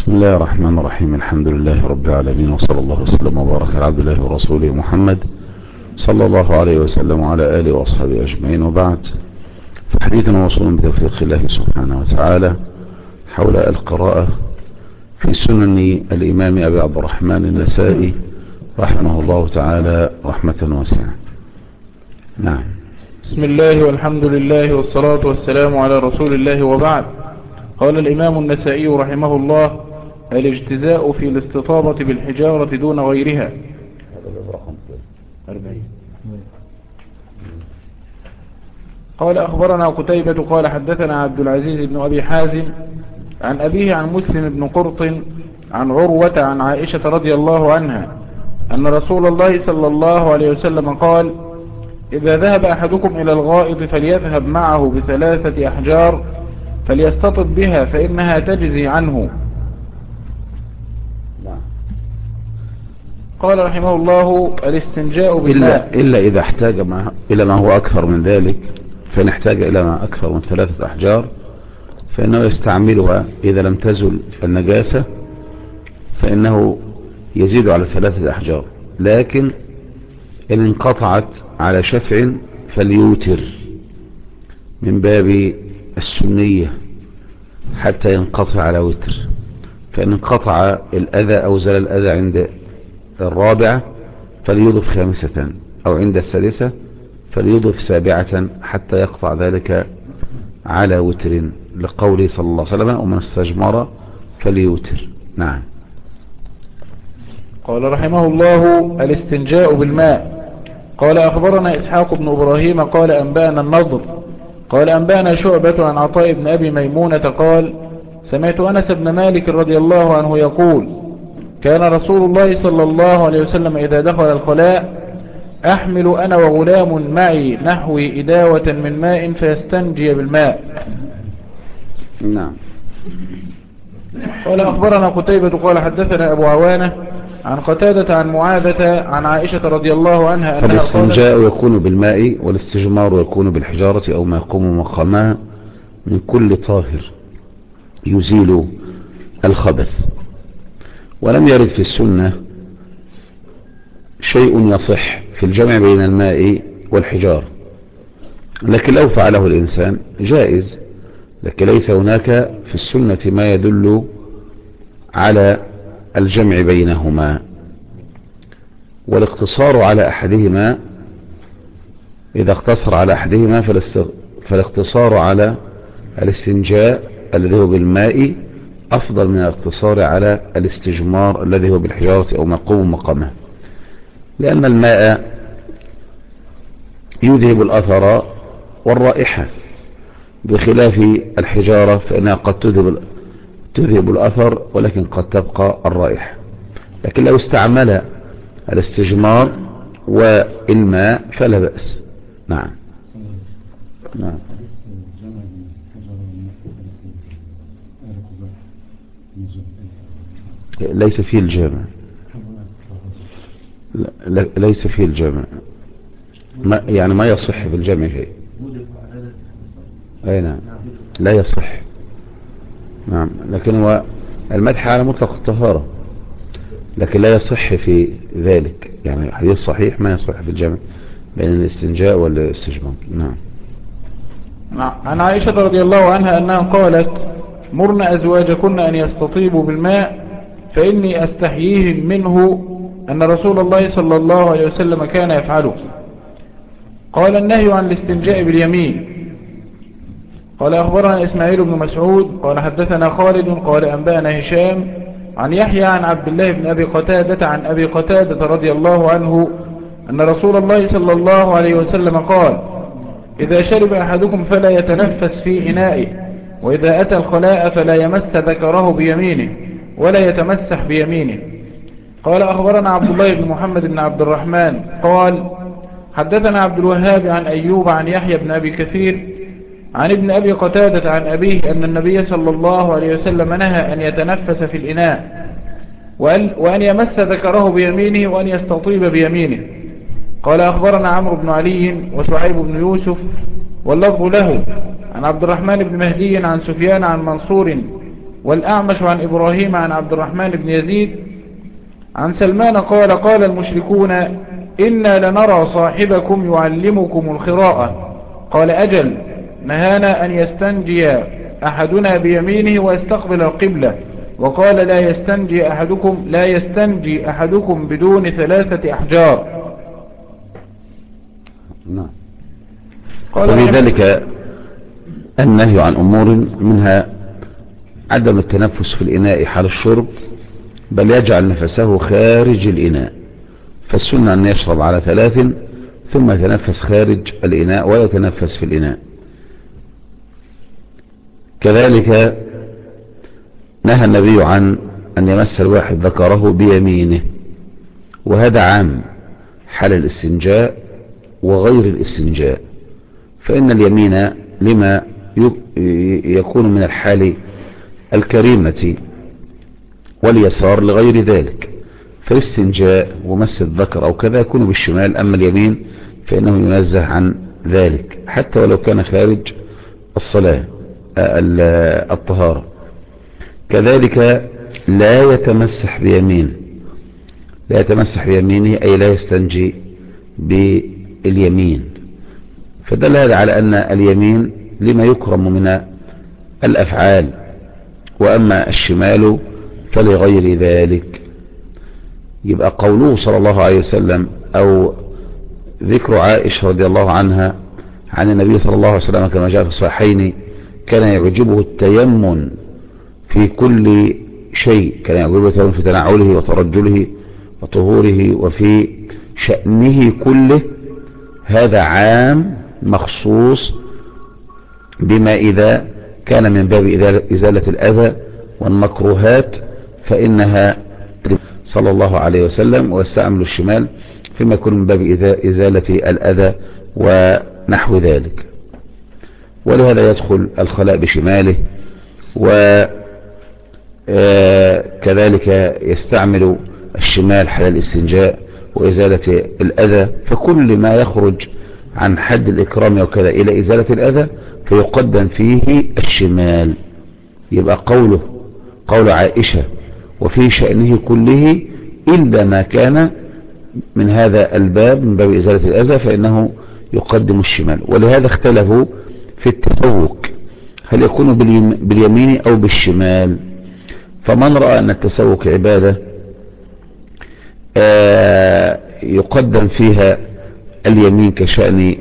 بسم الله الرحمن الرحيم. الحمد لله رب العالمين، وصلى الله وسلم وبارك على عبد الله ورسوله محمد صلى الله عليه وسلم وعلى آله وأصحابه أجمعين، وبعد. فحديثنا وصول بتوفيق الله سبحانه وتعالى حول القراءة في سنن الإمام أبي عبد الرحمن النسائي رحمه الله تعالى رحمة واسعة. نعم. بسم الله والحمد لله والصلاة والسلام على رسول الله، وبعد. قال الإمام النسائي رحمه الله: الاجتزاء في الاستطابة بالحجارة دون غيرها. 40. قال أخبرنا قتيبة قال حدثنا عبد العزيز بن أبي حازم عن أبيه عن مسلم بن قرط عن عروة عن عائشة رضي الله عنها أن رسول الله صلى الله عليه وسلم قال: إذا ذهب أحدكم إلى الغائط فليذهب معه ب3 أحجار فليستطب بها فإنها تجزي عنه. قال رحمه الله: الاستنجاء بالماء إلا إذا احتاج إلى ما هو أكثر من ذلك، فإن احتاج إلى ما أكثر من 3 أحجار فإنه يستعملها. إذا لم تزل النجاسة فإنه يزيد على 3 أحجار، لكن إن انقطعت على شفع فليوتر من باب السنية حتى ينقطع على وتر. فإن انقطع الأذى أو زال الأذى عند 4 فليضف 5، أو عند 3 فليضف 7 حتى يقطع ذلك على وتر، لقوله صلى الله عليه وسلم: ومن استجمر فليوتر. نعم. قال رحمه الله: الاستنجاء بالماء. قال أخبرنا إسحاق بن إبراهيم قال أنبأنا النضر قال أنبأنا شعبة عن عطاء بن أبي ميمونة قال: سمعت أنس بن مالك رضي الله عنه يقول: كان رسول الله صلى الله عليه وسلم إذا دخل الخلاء أحمل أنا وغلام معي نحو إداوة من ماء فيستنجي بالماء. نعم. قال أخبرنا قتيبة قال حدثنا أبو عوانة عن قتادة عن معاذة عن عائشة رضي الله عنها أنها قالت: فالاستنجاء يكون بالماء، والاستجمار يكون بالحجارة أو ما يقوم مقامها من كل طاهر يزيل الخبث. ولم يرد في السنة شيء يصح في الجمع بين الماء والحجار، لكن لو فعله الإنسان جائز، لكن ليس هناك في السنة ما يدل على الجمع بينهما. والاقتصار على أحدهما، إذا اقتصر على أحدهما فالاقتصار على الاستنجاء الذي هو بالماء أفضل من الاقتصار على الاستجمار الذي هو بالحجارة أو ما يقوم مقامه، لأن الماء يذهب الأثر والرائحة، بخلاف الحجارة فإنها قد تذهب الأثر ولكن قد تبقى الرائحة. لكن لو استعمل الاستجمار والماء فلا بأس. نعم. نعم. ليس فيه الجامع، ليس فيه الجامع، يعني ما يصح بالجامع شيء. أي نعم، لا يصح. نعم. لكن هو المدح على مطلق الطهارة، لكن لا يصح في ذلك، يعني حديث صحيح ما يصح في الجامع بين الاستنجاء والاستجمار. نعم. عن عائشة رضي الله عنها أنها قالت: مرن أزواجكن أن يستطيبوا بالماء فإني أستحييهم منه أن رسول الله صلى الله عليه وسلم كان يفعله. قال: النهي عن الاستنجاء باليمين. قال أخبرنا إسماعيل بن مسعود قال حدثنا خالد قال أنبأنا هشام عن يحيى عن عبد الله بن أبي قتادة عن أبي قتادة رضي الله عنه أن رسول الله صلى الله عليه وسلم قال: إذا شرب أحدكم فلا يتنفس في إنائه، وإذا أتى الخلاء فلا يمس ذكره بيمينه ولا يتمسح بيمينه. قال أخبرنا عبد الله بن محمد بن عبد الرحمن قال حدثنا عبد الوهاب عن أيوب عن يحيى بن أبي كثير عن ابن أبي قتادة عن أبيه أن النبي صلى الله عليه وسلم نهى أن يتنفس في الإناء وأن يمس ذكره بيمينه وأن يستطيب بيمينه. قال أخبرنا عمرو بن علي وشعيب بن يوسف واللفظ له عن عبد الرحمن بن مهدي عن سفيان عن منصور والأعمش عن إبراهيم عن عبد الرحمن بن يزيد عن سلمان قال قال المشركون إنا لنرى صاحبكم يعلمكم القراءة قال أجل نهانا أن يستنجي أحدنا بيمينه ويستقبل القبلة وقال لا يستنجي أحدكم بدون 3 أحجار. نعم. وفي ذلك النهي عن أمور منها عدم التنفس في الإناء حال الشرب، بل يجعل نفسه خارج الإناء، فالسنة أن يشرب على 3 ثم يتنفس خارج الإناء ولا يتنفس في الإناء. كذلك نهى النبي عن أن يمس الواحد ذكره بيمينه، وهذا عام حال الاستنجاء وغير الاستنجاء، فإن اليمين لما يكون من الحال الكريمة واليسار لغير ذلك، فالاستنجاء ومس الذكر أو كذا يكون بالشمال، أما اليمين فإنه ينزه عن ذلك حتى ولو كان خارج الصلاة الطهارة. كذلك لا يتمسح بيمينه أي لا يستنجي باليمين، فدل هذا على أن اليمين لما يكرم من الأفعال، وأما الشمال فلغير ذلك. يبقى قوله صلى الله عليه وسلم أو ذكر عائشة رضي الله عنها عن النبي صلى الله عليه وسلم كما جاء في الصحيحين كان يعجبه التيمن في كل شيء، كان يعجبه التيمن في تنعله وترجله وطهوره وفي شأنه كله، هذا عام مخصوص بما إذا كان من باب إزالة الأذى والمكروهات فإنها صلى الله عليه وسلم، واستعمل الشمال فيما يكون من باب إزالة الأذى ونحو ذلك. ولهذا يدخل الخلاء بشماله، وكذلك يستعمل الشمال حال الاستنجاء وإزالة الأذى، فكل ما يخرج عن حد الإكرام وكذا إلى إزالة الأذى فيقدم فيه الشمال. يبقى قول عائشة وفي شأنه كله إلا ما كان من هذا الباب من باب إزالة الأذى فإنه يقدم الشمال. ولهذا اختلفوا في التسوك هل يكون باليمين أو بالشمال، فمن رأى أن التسوك عبادة يقدم فيها اليمين كشأن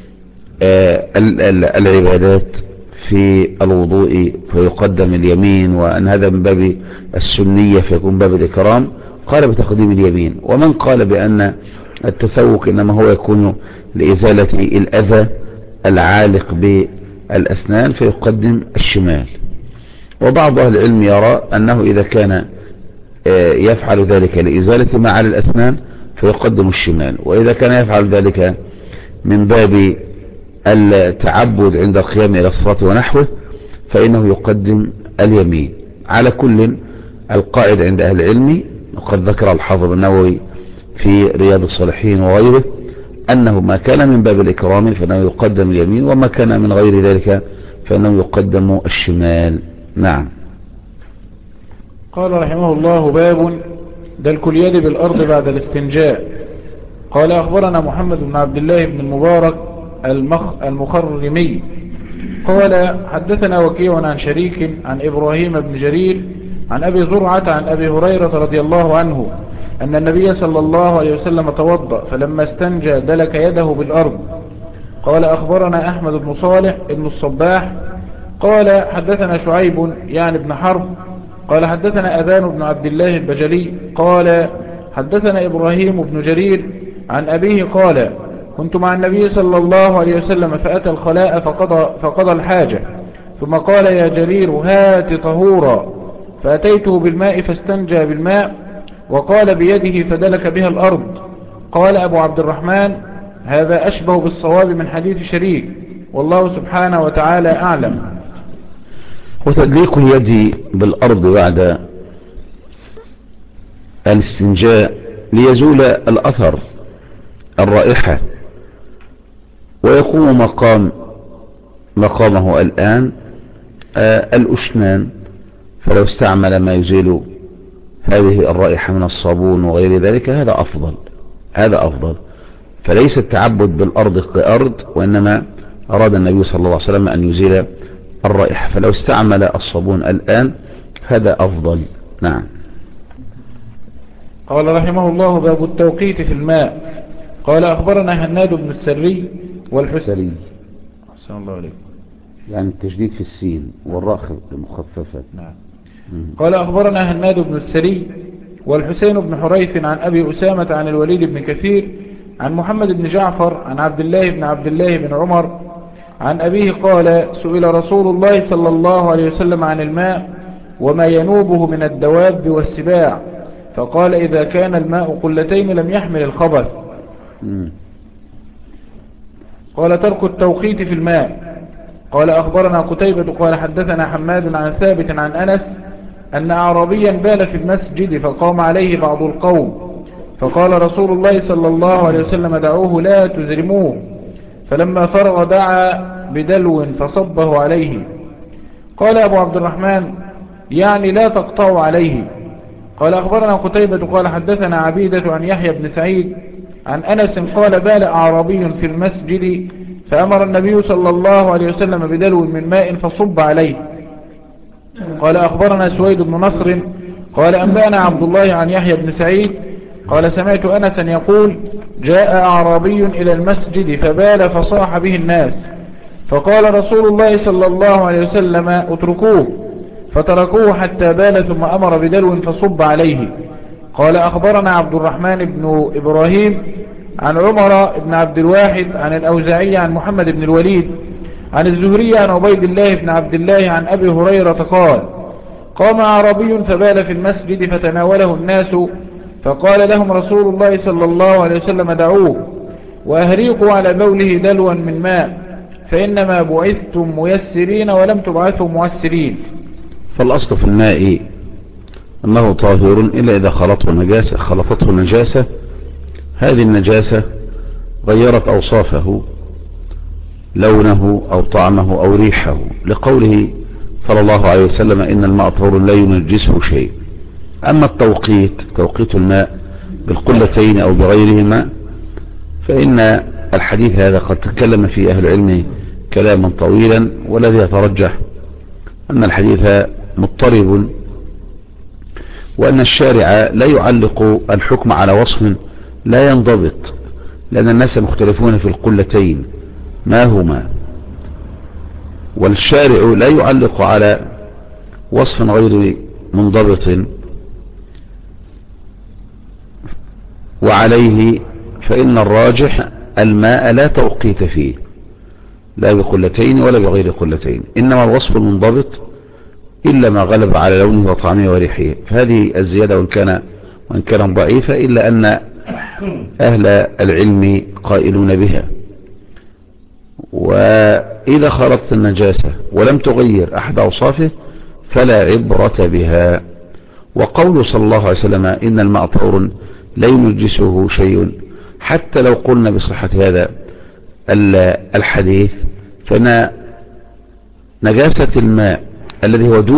العبادات في الوضوء فيقدم اليمين، وأن هذا من باب السنية فيكون باب الإكرام، قال بتقديم اليمين. ومن قال بأن التسوك إنما هو يكون لإزالة الأذى العالق بالأسنان فيقدم الشمال. وبعض أهل العلم يرى أنه إذا كان يفعل ذلك لإزالة ما على الأسنان فيقدم الشمال، وإذا كان يفعل ذلك من باب التعبد عند القيام إلى الصلاة ونحوه فإنه يقدم اليمين. على كل القاعدة عند أهل العلم وقد ذكر الحافظ النووي في رياض الصالحين وغيره أنه ما كان من باب الإكرام فإنه يقدم اليمين، وما كان من غير ذلك فإنه يقدم الشمال. نعم. قال رحمه الله: باب دلك اليد بالأرض بعد الاستنجاء. قال: أخبرنا محمد بن عبد الله بن المبارك المخرمي قال: حدثنا وكيع عن شريك عن إبراهيم بن جرير عن أبي زرعة عن أبي هريرة رضي الله عنه أن النبي صلى الله عليه وسلم توضأ فلما استنجى دلك يده بالأرض. قال: أخبرنا أحمد بن صالح بن الصباح قال: حدثنا شعيب يعني بن حرب قال: حدثنا أبان بن عبد الله البجلي قال: حدثنا إبراهيم بن جرير عن أبيه قال: كنت مع النبي صلى الله عليه وسلم فأتى الخلاء فقضى الحاجة، ثم قال: يا جرير هات طهورا، فأتيته بالماء فاستنجى بالماء وقال بيده فدلك بها الأرض. قال أبو عبد الرحمن: هذا أشبه بالصواب من حديث شريك، والله سبحانه وتعالى أعلم. وتدليك اليد بالأرض بعد الاستنجاء ليزول الأثر الرائحة، ويقوم مقامه الآن الأشنان، فلو استعمل ما يزيل هذه الرائحة من الصابون وغير ذلك هذا أفضل. فليس التعبد بالأرض كأرض، وإنما أراد النبي صلى الله عليه وسلم أن يزيل الرائحة، فلو استعمل الصابون الآن هذا أفضل. نعم. قال رحمه الله: باب التوقيت في الماء. قال أخبرنا هناد بن السري والحسري. أحسن الله عليكم. يعني التشديد في السين والراء المخففة. نعم. قال أخبرنا هناد بن السري والحسين بن حريث عن أبي أسامة عن الوليد بن كثير عن محمد بن جعفر عن عبد الله بن عمر عن أبيه قال: سئل رسول الله صلى الله عليه وسلم عن الماء وما ينوبه من الدواب والسباع، فقال: إذا كان الماء قلتين لم يحمل الخبث. قال: ترك التوقيت في الماء. قال أخبرنا قتيبة قال حدثنا حماد عن ثابت عن أنس أن أعرابيا بال في المسجد فقام عليه بعض القوم، فقال رسول الله صلى الله عليه وسلم: دعوه لا تزرموه. فلما فرغ دعا بدلو فصبه عليه. قال أبو عبد الرحمن: يعني لا تقطعوا عليه. قال أخبرنا قتيبة قال حدثنا عبيدة عن يحيى بن سعيد عن أنس قال: بال أعرابي في المسجد فأمر النبي صلى الله عليه وسلم بدلو من ماء فصب عليه. قال أخبرنا سويد بن نصر قال أنبأنا عبد الله عن يحيى بن سعيد قال: سمعت أنسا يقول: جاء أعرابي إلى المسجد فبال فصاح به الناس، فقال رسول الله صلى الله عليه وسلم: اتركوه، فتركوه حتى بال ثم أمر بدلو فصب عليه. قال أخبرنا عبد الرحمن بن إبراهيم عن عمر بن عبد الواحد عن الأوزاعي عن محمد بن الوليد عن الزهري عن عبيد الله بن عبد الله عن أبي هريرة قال: قام أعرابي فبال في المسجد فتناوله الناس، فقال لهم رسول الله صلى الله عليه وسلم: دعوه وأهريقوا على بوله دلوا من ماء، فإنما بعثتم ميسرين ولم تبعثوا معسرين. فالأصل في الماء أنه طاهر إلا إذا خلطته نجاسة، هذه النجاسة غيرت أوصافه، لونه أو طعمه أو ريحه، لقوله صلى الله عليه وسلم: إن الماء طهور لا ينجسه شيء. أما توقيت الماء بالقلتين أو بغيرهما، فإن الحديث هذا قد تكلم فيه أهل العلم كلاما طويلا، والذي يترجح أن الحديث مضطرب، وأن الشارع لا يعلق الحكم على وصف لا ينضبط، لأن الناس مختلفون في القلتين ما هما، والشارع لا يعلق على وصف غير منضبط، وعليه فإن الراجح الماء لا توقيت فيه، لا بقلتين ولا بغير قلتين، إنما الوصف المنضبط إلا ما غلب على لونه وطعمه وريحه. فهذه الزيادة وإن كان ضعيفة إلا أن أهل العلم قائلون بها. وإذا خلطت النجاسة ولم تغير أحد أوصافه فلا عبرة بها. وقول صلى الله عليه وسلم: إن الماء طهور لا ينجسه شيء، حتى لو قلنا بصحة هذا الحديث، فإن نجاسة الماء الذي هو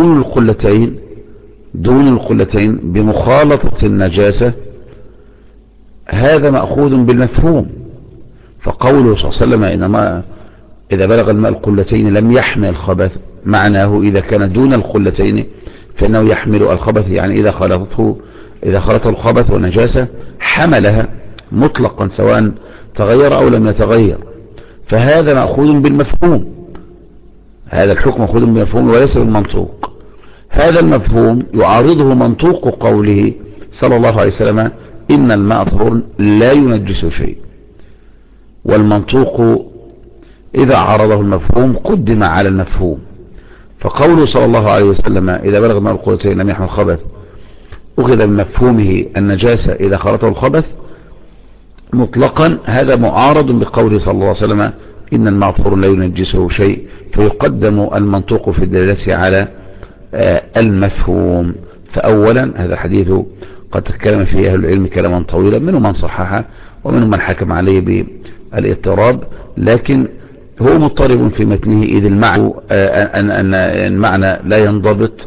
دون القلتين بمخالطة النجاسة هذا مأخوذ بالمفهوم. فقوله صلى الله عليه وسلم: إنما إذا بلغ الماء القلتين لم يحمل الخبث، معناه إذا كان دون القلتين فإنه يحمل الخبث، يعني إذا خلطه الخبث والنجاسة حملها مطلقا سواء تغير أو لم يتغير. فهذا مأخوذ بالمفهوم، هذا الحكم مأخوذ بالمفهوم وليس بالمنطوق. هذا المفهوم يعارضه منطوق قوله صلى الله عليه وسلم: إن الماء طهور لا ينجس شيء. والمنطوق إذا عارضه المفهوم قدم على المفهوم. فقوله صلى الله عليه وسلم: إذا بلغ الماء القلتين لم يحمل الخبث، أخذ من مفهومه النجاسة إذا خلطه الخبث مطلقا، هذا معارض بقوله صلى الله عليه وسلم: إن الماء طهور لا ينجسه شيء، فيقدم المنطوق في الدلالة على المفهوم. فأولا هذا الحديث قد تكلم فيه أهل العلم كلاما طويلا، منهم من صححه ومنهم من حكم عليه بالاضطراب، لكن هو مضطرب في متنه، إذ المعنى لا ينضبط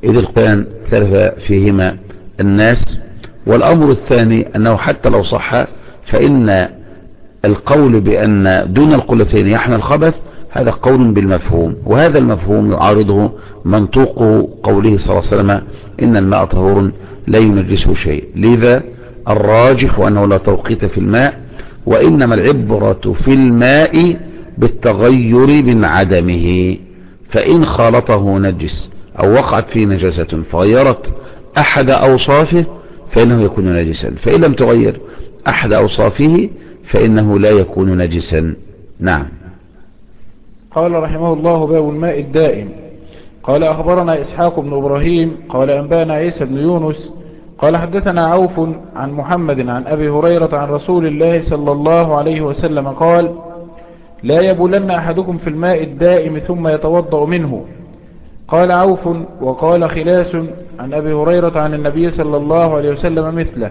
إذ القيان اختلف فيهما الناس. والأمر الثاني أنه حتى لو صح فإن القول بأن دون القلتين يحمل خبث هذا قول بالمفهوم، وهذا المفهوم يعارضه منطوق قوله صلى الله عليه وسلم إن الماء طهور لا ينجسه شيء. لذا الراجح أنه لا توقيت في الماء، وإنما العبرة في الماء بالتغير من عدمه، فإن خالطه نجس أو وقعت فيه نجاسة فغيرت أحد أوصافه فإنه يكون نجسا، فإن لم تغير أحد أوصافه فإنه لا يكون نجسا. نعم. قال رحمه الله: باب الماء الدائم. قال أخبرنا إسحاق بن إبراهيم قال أنبانا عيسى بن يونس قال حدثنا عوف عن محمد عن أبي هريرة عن رسول الله صلى الله عليه وسلم قال: لا يبولن أحدكم في الماء الدائم ثم يتوضأ منه. قال عوف وقال خلاس عن أبي هريرة عن النبي صلى الله عليه وسلم مثله.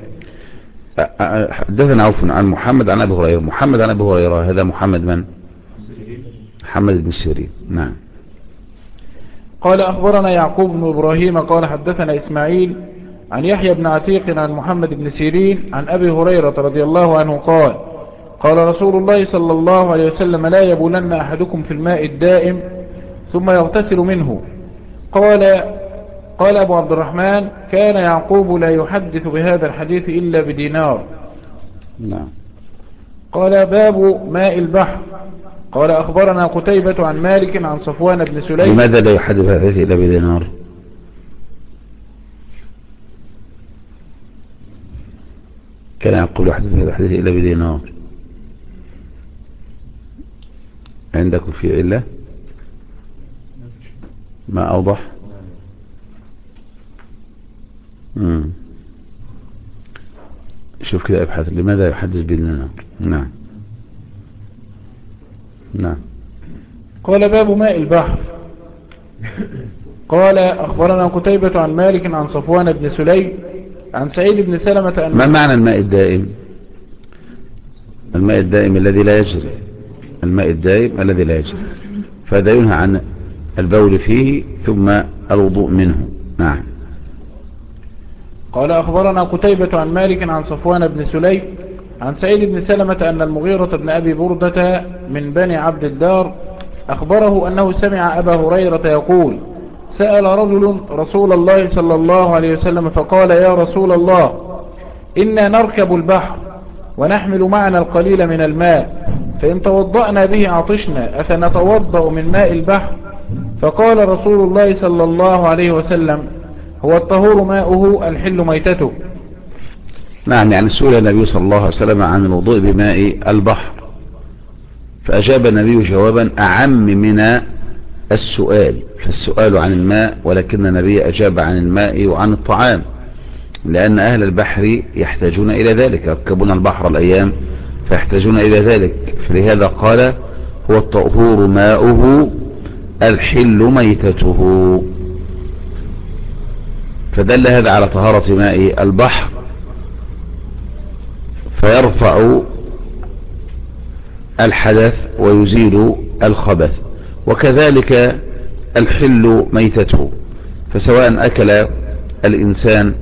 حدثنا عوف عن محمد عن أبي هريرة. محمد عن أبي هريرة هذا محمد من؟ محمد بن سيرين. نعم. قال أخبرنا يعقوب بن إبراهيم قال حدثنا إسماعيل عن يحيى بن عتيق عن محمد بن سيرين عن أبي هريرة رضي الله عنه قال: قال رسول الله صلى الله عليه وسلم: لا يبولن أحدكم في الماء الدائم ثم يغتسل منه. قال أبو عبد الرحمن: كان يعقوب لا يحدث بهذا الحديث إلا بدينار. نعم. قال: باب ماء البحر. قال أخبرنا قتيبة عن مالك عن صفوان بن سليم. لماذا لا يحدث بهذا الحديث إلا بدينار؟ كان يقول يحدث بهذا الحديث إلا بدينار. عندكم في علة ما أوضح؟ شوف كده ابحث لماذا يحدث بدينار. نعم. نعم. قال: باب ماء البحر. قال أخبرنا قتيبة عن مالك عن صفوان بن سليم عن سعيد بن سلمة ما معنى الماء الدائم؟ الماء الدائم الذي لا يجري. الماء الدائم الذي لا يجري، فهذا ينهى عن البول فيه ثم الوضوء منه. نعم. قال أخبرنا قتيبة عن مالك عن صفوان بن سليم عن سعيد بن سلمة أن المغيرة بن أبي بردة من بني عبد الدار أخبره أنه سمع أبا هريرة يقول: سأل رجل رسول الله صلى الله عليه وسلم فقال: يا رسول الله، إنا نركب البحر ونحمل معنا القليل من الماء، فإن توضأنا به عطشنا أفنتوضأ من ماء البحر؟ فقال رسول الله صلى الله عليه وسلم: هو الطهور ماؤه الحل ميتته. نعم. يعني سئل النبي صلى الله عليه وسلم عن الوضوء بماء البحر، فأجاب النبي جوابا أعم من السؤال، فالسؤال عن الماء، ولكن النبي أجاب عن الماء وعن الطعام، لأن أهل البحر يحتاجون إلى ذلك، يركبون البحر الأيام فيحتاجون إلى ذلك، فلهذا قال: هو الطهور ماؤه الحل ميتته. فدل هذا على طهارة ماء البحر، فيرفع الحدث ويزيل الخبث، وكذلك الحل ميتته. فسواء أكل الإنسان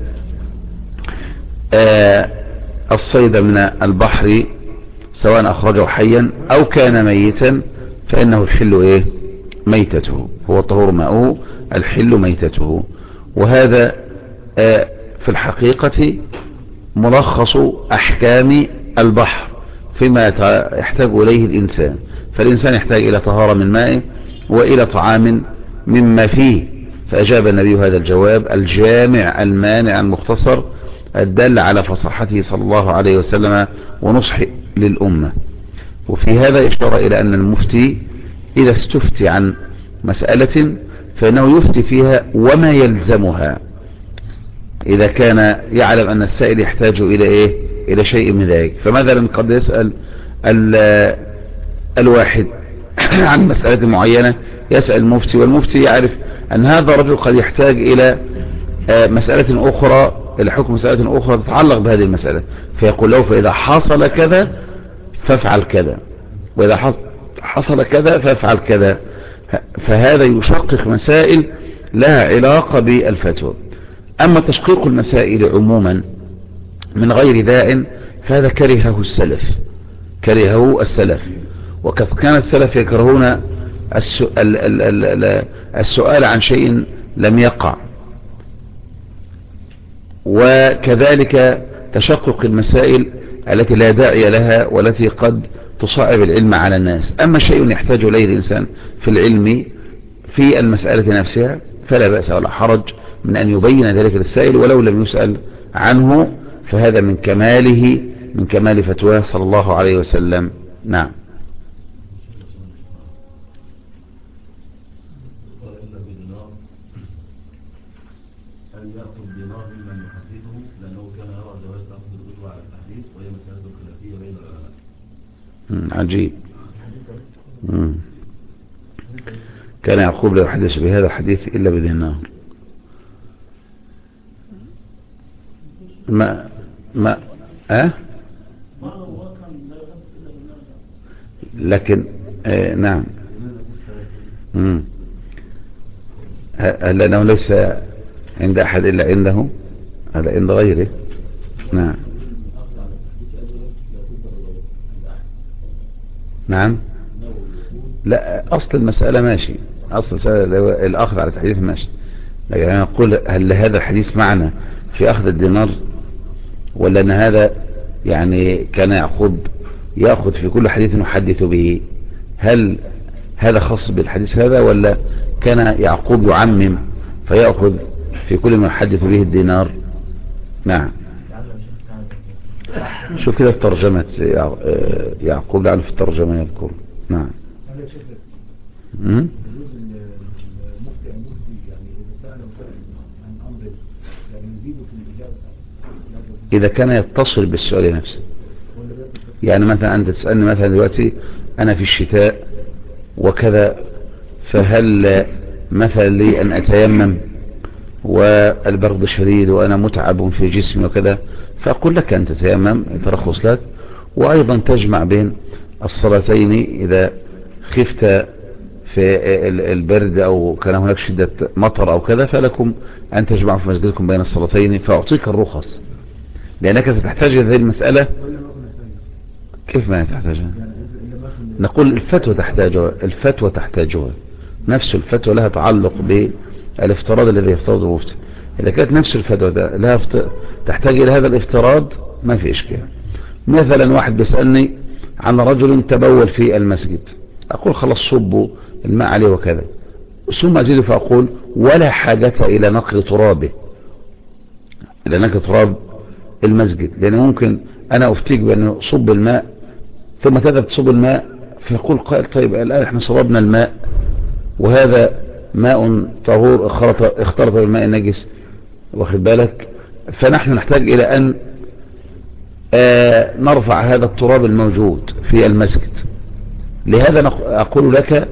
الصيد من البحر سواء أخرجه حيا أو كان ميتا فإنه الحل ميتته. هو الطهور ماؤه الحل ميتته. وهذا في الحقيقة ملخص أحكام البحر فيما يحتاج إليه الإنسان. فالإنسان يحتاج إلى طهارة من ماء وإلى طعام مما فيه، فأجاب النبي هذا الجواب الجامع المانع المختصر الدل على فصاحته صلى الله عليه وسلم ونصحه للأمة. وفي هذا إشارة إلى أن المفتي إذا استفتي عن مسألة فإنه يفتي فيها وما يلزمها، إذا كان يعلم أن السائل يحتاج إلى شيء من ذلك. فمثلا قد يسأل الواحد عن مسألة معينة، يسأل المفتي، والمفتي يعرف أن هذا الرجل قد يحتاج إلى مسألة أخرى، إلى حكم مسألة أخرى تتعلق بهذه المسألة، فيقول له: فإذا حصل كذا فافعل كذا، وإذا حصل كذا فافعل كذا. فهذا يشقق مسائل لها علاقة بالفتوى. أما تشقيق المسائل عموما من غير داع فهذا كرهه السلف، وقد كان السلف يكرهون السؤال عن شيء لم يقع، وكذلك تشقق المسائل التي لا داعي لها والتي قد تصعب العلم على الناس. أما شيء يحتاج إليه الإنسان في العلم في المسألة نفسها فلا بأس ولا حرج من أن يبين ذلك للسائل ولو لم يسأل عنه، فهذا من كمال فتواه صلى الله عليه وسلم. نعم. عجيب. كان يعقوب لا يحدث بهذا الحديث إلا بدينار. لكن نعم. هل لأنه ليس عند أحد إلا عنده، هذا عند غيره. نعم. نعم. لا، أصل المسألة ماشي، أصل المسألة الأخذ على تحديث ماشي، لكن أنا أقول هل هذا الحديث معنى في أخذ الدينار، ولا أن هذا يعني كان يعقوب يأخذ في كل حديث يحدث به؟ هل هذا خاص بالحديث هذا، ولا كان يعقوب يعمم فيأخذ في كل ما يحدث به الدينار؟ نعم. شوف كده في ترجمة يعقوب لعله في الترجمة يذكر. نعم. إذا كان يتصل بالسؤال نفسه، يعني مثلا أنت تسألني مثلا دلوقتي أنا في الشتاء وكذا، فهل مثلا لي أن أتيمم والبرد شديد وأنا متعب في جسمي وكذا، فأقول لك أن تتيمم ترخص لك، وأيضا تجمع بين الصلاتين إذا خفت في البرد أو كان هناك شدة مطر أو كذا، فلكم أن تجمعوا في مسجدكم بين الصلاتين، فأعطيك الرخص، لأنك ستحتاج هذه المسألة. كيف ما تحتاجها؟ نقول الفتوى تحتاجها، نفس الفتوى لها تعلق بالافتراض الذي يفترضه المفتي. إذا كانت نفس الفتوى لها تحتاج إلى هذا الافتراض ما في إشكال. مثلا واحد بيسألني عن رجل تبول في المسجد، أقول خلاص صبوا الماء عليه وكذا، ثم أزيد فأقول ولا حاجة إلى نقل ترابه، إلى نقل تراب المسجد، لأن ممكن أنا أفتيك بأنه صب الماء ثم تذهب تصب الماء، فيقول قائل طيب الآن احنا صببنا الماء وهذا ماء طهور اختلط بالماء النجس، واخد بالك، فنحن نحتاج إلى أن نرفع هذا التراب الموجود في المسجد. لهذا أقول لك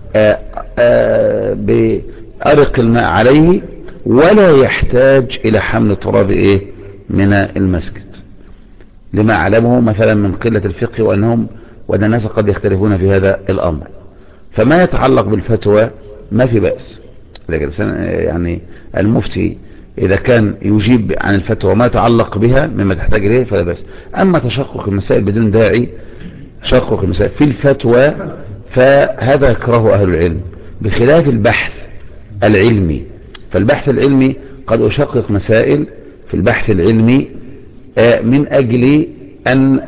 بأرق الماء عليه ولا يحتاج إلى حمل التراب من المسجد، لما أعلمه مثلا من قلة الفقه وأن الناس قد يختلفون في هذا الأمر. فما يتعلق بالفتوى ما في بأس، لكن يعني المفتي إذا كان يجيب عن الفتوى ما يتعلق بها مما تحتاج إليه فلا بأس. أما تشقق المسائل بدون داعي، تشقق المسائل في الفتوى فهذا يكره أهل العلم، بخلاف البحث العلمي. فالبحث العلمي قد أشقق مسائل في البحث العلمي من أجل أن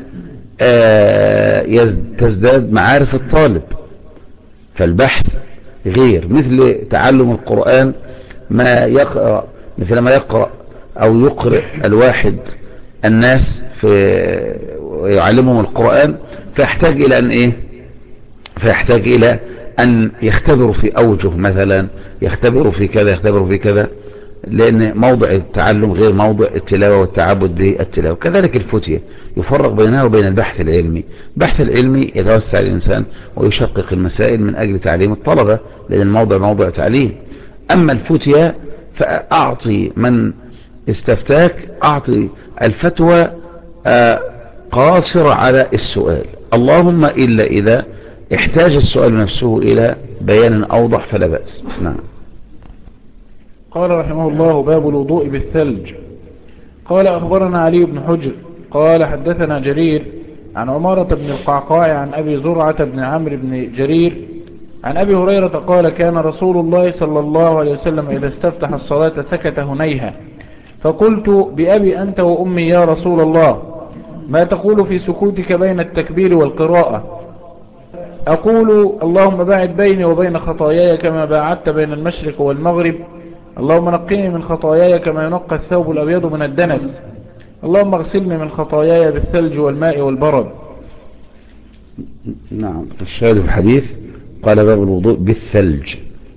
تزداد معارف الطالب. فالبحث غير، مثل تعلم القرآن، مثل ما يقرأ أو يقرأ الواحد الناس ويعلمهم القرآن، فيحتاج إلى أن يختبروا في أوجه، مثلا يختبروا في كذا يختبروا في كذا، لأن موضع التعلم غير موضع التلاوة والتعبد بالتلاوة. كذلك الفتية يفرق بينها وبين البحث العلمي. البحث العلمي يتوسع الإنسان ويشقق المسائل من أجل تعليم الطلبة، لأن الموضع موضع تعليم. أما الفتية فأعطي من استفتاك، أعطي الفتوى قاصرة على السؤال، اللهم إلا إذا احتاج السؤال نفسه إلى بيان أوضح فلا بأس. نعم. قال رحمه الله: باب الوضوء بالثلج. قال أخبرنا علي بن حجر قال حدثنا جرير عن عمارة بن القعقاع عن أبي زرعة بن عمرو بن جرير عن أبي هريرة قال: كان رسول الله صلى الله عليه وسلم إذا استفتح الصلاة سكت هنيها، فقلت: بأبي أنت وأمي يا رسول الله، ما تقول في سكوتك بين التكبير والقراءة؟ أقول: اللهم باعد بيني وبين خطاياي كما باعدت بين المشرق والمغرب، اللهم نقني من خطاياي كما ينقى الثوب الأبيض من الدنس، اللهم اغسلني من خطاياي بالثلج والماء والبرد. نعم. الشاهد في الحديث قال باب الوضوء بالثلج،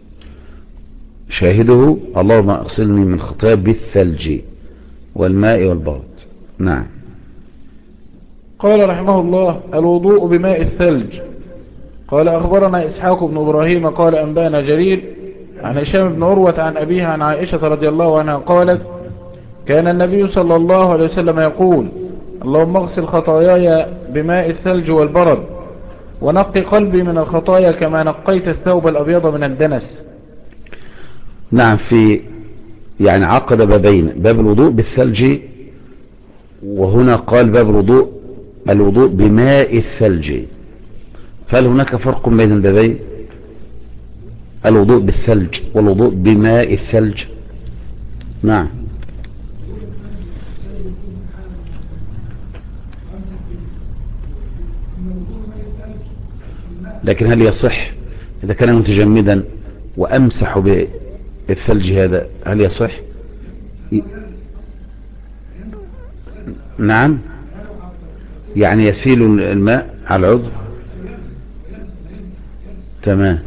شاهده اللهم اغسلني من خطاياي بالثلج والماء والبرد. نعم. قال رحمه الله: الوضوء بماء الثلج. قال أخبرنا إسحاق بن إبراهيم قال أنبانا جرير عن هشام بن عروة عن أبيها عن عائشة رضي الله عنها قالت: كان النبي صلى الله عليه وسلم يقول: اللهم اغسل خطاياي بماء الثلج والبرد، ونقي قلبي من الخطايا كما نقيت الثوب الأبيض من الدنس. نعم. في يعني عقد بابين: باب الوضوء بالثلج، وهنا قال باب الوضوء بماء الثلج. فهل هناك فرق بين البابين، الوضوء بالثلج والوضوء بماء الثلج؟ نعم. لكن هل يصح إذا كان متجمدا وأمسح بالثلج هذا، هل يصح؟ نعم. يعني يسيل الماء على العضو. تمام.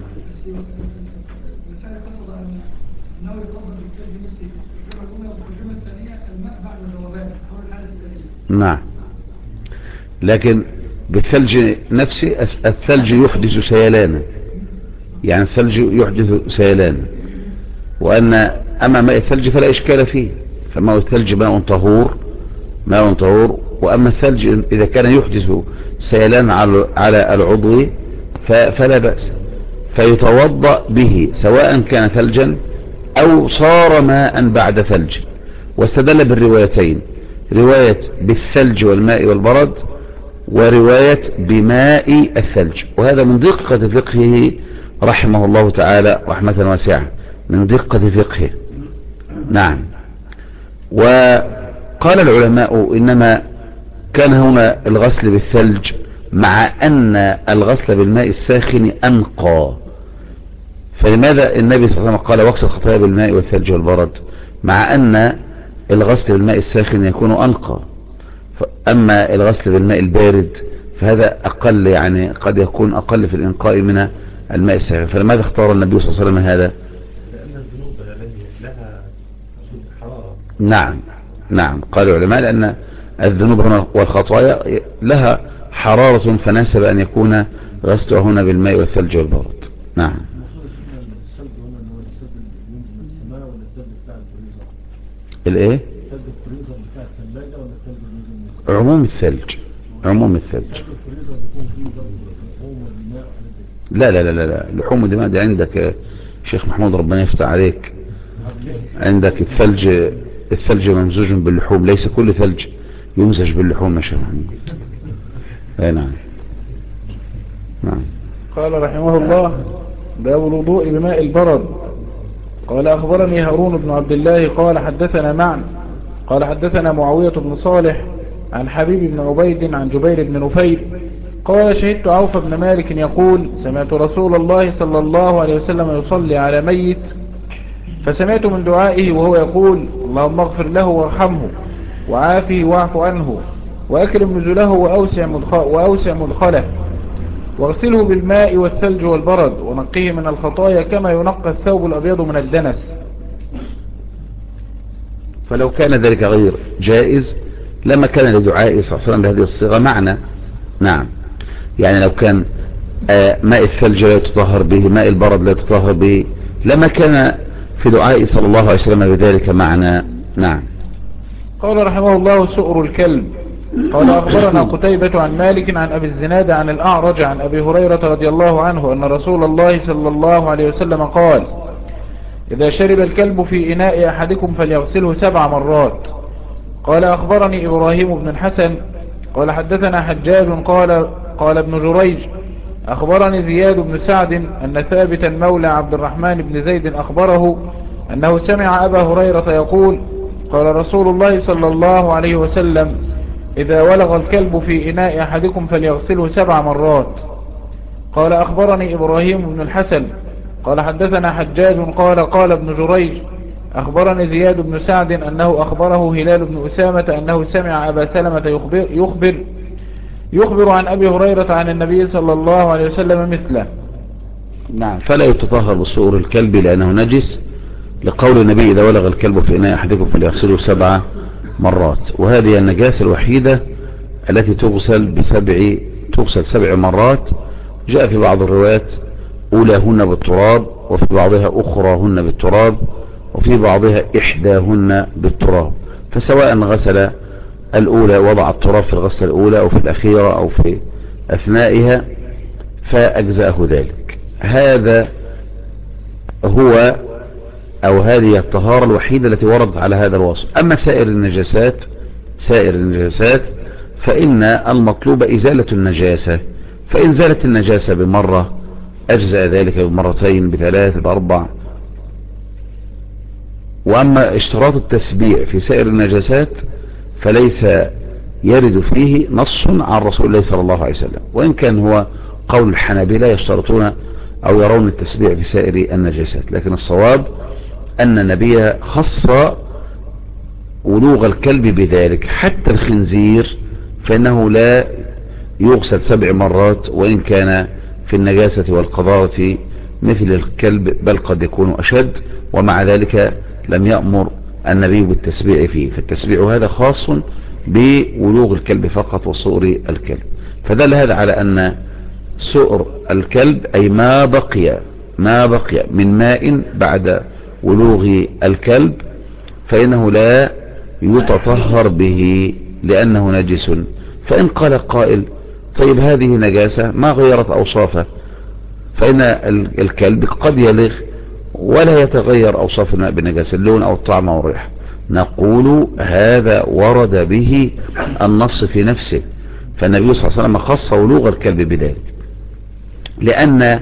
نعم. لكن بالثلج نفسه الثلج يحدث سيلانا، يعني الثلج يحدث سيلانا، أما ماء الثلج فلا إشكال فيه، فماء الثلج ماء طهور. وأما الثلج إذا كان يحدث سيلان على العضو فلا بأس، فيتوضأ به سواء كان ثلجا أو صار ماء بعد ثلج. واستدل بالروايتين: رواية بالثلج والماء والبرد، ورواية بماء الثلج. وهذا من دقة فقهه رحمه الله تعالى رحمة واسعة، من دقة فقهه. نعم. وقال العلماء إنما كان هنا الغسل بالثلج مع أن الغسل بالماء الساخن أنقى. فلماذا النبي صلى الله عليه وسلم قال واغسل الخطايا بالماء والثلج والبرد، مع أن الغسل بالماء الساخن يكون أنقى؟ أما الغسل بالماء البارد فهذا أقل، يعني قد يكون أقل في الإنقاء من الماء الساخن. فلماذا اختار النبي صلى الله عليه وسلم هذا؟ لأن الذنوب لها حرارة. نعم. قال العلماء لأن الذنوب هنا والخطايا لها حرارة، فناسب أن يكون غسلها هنا بالماء والثلج والبرد. نعم. الايه؟ عموم الثلج. لا لحوم ودماء دي عندك شيخ محمود ربنا يفتح عليك، عندك الثلج ممزوج باللحوم، ليس كل ثلج يمزج باللحوم يا شيخ محمود. نعم. قال رحمه الله: باب الوضوء بماء البرد. قال أخبرني هارون بن عبد الله قال حدثنا معن قال حدثنا معاوية بن صالح عن حبيب بن عبيد عن جبير بن نفيل قال: شهدت عوف بن مالك يقول: سمعت رسول الله صلى الله عليه وسلم يصلي على ميت، فسمعت من دعائه وهو يقول: اللهم اغفر له وارحمه وعافه واعف عنه وأكرم نزله وأوسع مدخله واغسله بالماء والثلج والبرد ونقيه من الخطايا كما ينقى الثوب الأبيض من الدنس. فلو كان ذلك غير جائز لما كان لدعائه صلى الله عليه وسلم بهذه الصيغة معنى. نعم. يعني لو كان ماء الثلج لا يتطهر به، ماء البرد لا يتطهر به، لما كان في دعائه صلى الله عليه وسلم بذلك معنى. نعم. قال رحمه الله: سؤر الكلب. قال أخبرنا قتيبة عن مالك عن أبي الزناد عن الأعرج عن أبي هريرة رضي الله عنه أن رسول الله صلى الله عليه وسلم قال: إذا شرب الكلب في إناء أحدكم فليغسله 7 مرات. قال أخبرني إبراهيم بن الحسن قال حدثنا حجاج قال ابن جريج أخبرني زياد بن سعد أن ثابتا مولى عبد الرحمن بن زيد أخبره أنه سمع أبا هريرة يقول قال رسول الله صلى الله عليه وسلم إذا ولغ الكلب في إناء أحدكم فليغسله 7 مرات. قال أخبرني إبراهيم بن الحسن قال حدثنا حجاج قال ابن جريج أخبرني زياد بن سعد أنه أخبره هلال بن أسامة أنه سمع أبا سلمة يخبر عن أبي هريرة عن النبي صلى الله عليه وسلم مثله. نعم. فلا يتطهر بصور الكلب لأنه نجس، لقول النبي إذا ولغ الكلب في إناء أحدكم فليغسله 7 مرات. وهذه النجاسة الوحيدة التي تغسل 7 مرات. جاء في بعض الروايات أولاهن بالتراب، وفي بعضها أخراهن بالتراب، وفي بعضها إحداهن بالتراب. فسواء غسل الأولى وضع التراب في الغسلة الأولى أو في الأخيرة أو في أثنائها فأجزأه ذلك. هذا هو أو هذه الطهارة الوحيدة التي وردت على هذا الوصف. أما سائر النجاسات فإن المطلوب إزالة النجاسة، فإن زالت النجاسة بمرة أجزأ ذلك بمرتين ب3 ب4. وأما اشتراط التسبيع في سائر النجاسات فليس يرد فيه نص عن رسول الله صلى الله عليه وسلم، وإن كان هو قول الحنابلة يشترطون أو يرون التسبيع في سائر النجاسات، لكن الصواب أن النبي خص ولوغ الكلب بذلك. حتى الخنزير فإنه لا يغسل 7 مرات وإن كان في النجاسة والقذارة مثل الكلب، بل قد يكون أشد، ومع ذلك لم يأمر النبي بالتسبيع فيه. فالتسبيع هذا خاص بولوغ الكلب فقط وصور الكلب. فدل هذا على أن سؤر الكلب أي ما بقي من ماء بعد ولوغ الكلب فإنه لا يتطهر به لأنه نجس. فإن قال قائل طيب هذه نجاسة ما غيرت أوصافه، فإن الكلب قد يلغ ولا يتغير أوصاف الماء بالنجاسة، اللون أو الطعم أو الريحة. نقول هذا ورد به النص في نفسه، فالنبي صلى الله عليه وسلم خص ولوغ الكلب بذلك، لأن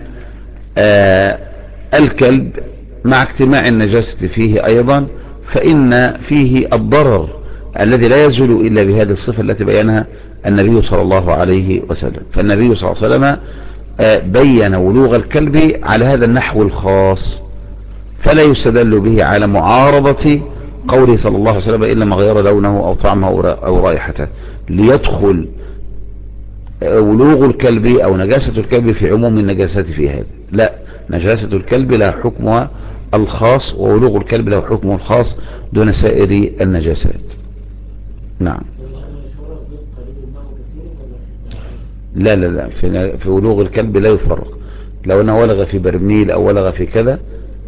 الكلب مع اجتماع النجاسة فيه أيضا فإن فيه الضرر الذي لا يزول إلا بهذه الصفة التي بينها النبي صلى الله عليه وسلم. فالنبي صلى الله عليه وسلم بين ولوغ الكلب على هذا النحو الخاص، فلا يستدل به على معارضة قوله صلى الله عليه وسلم إلا ما غير لونه أو طعمه أو رائحته، ليدخل ولوغ الكلب أو نجاسة الكلب في عموم النجاسات في هذا. لا، نجاسة الكلب لها حكمها الخاص وولوغ الكلب له حكمه الخاص دون سائر النجاسات. نعم. لا في ولوغ الكلب لا يفرق، لو انه ولغ في برميل او ولغ في كذا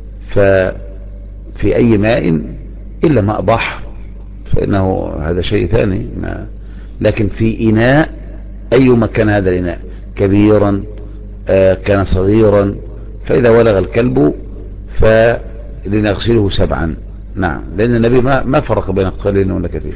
ففي اي ماء الا ماء بحر فانه هذا شيء ثاني. لكن في اناء اي مكان هذا الاناء كبيرا كان صغيرا فاذا ولغ الكلب فلنغسله 7. نعم، لان النبي ما فرق بين قليل ولا كثير.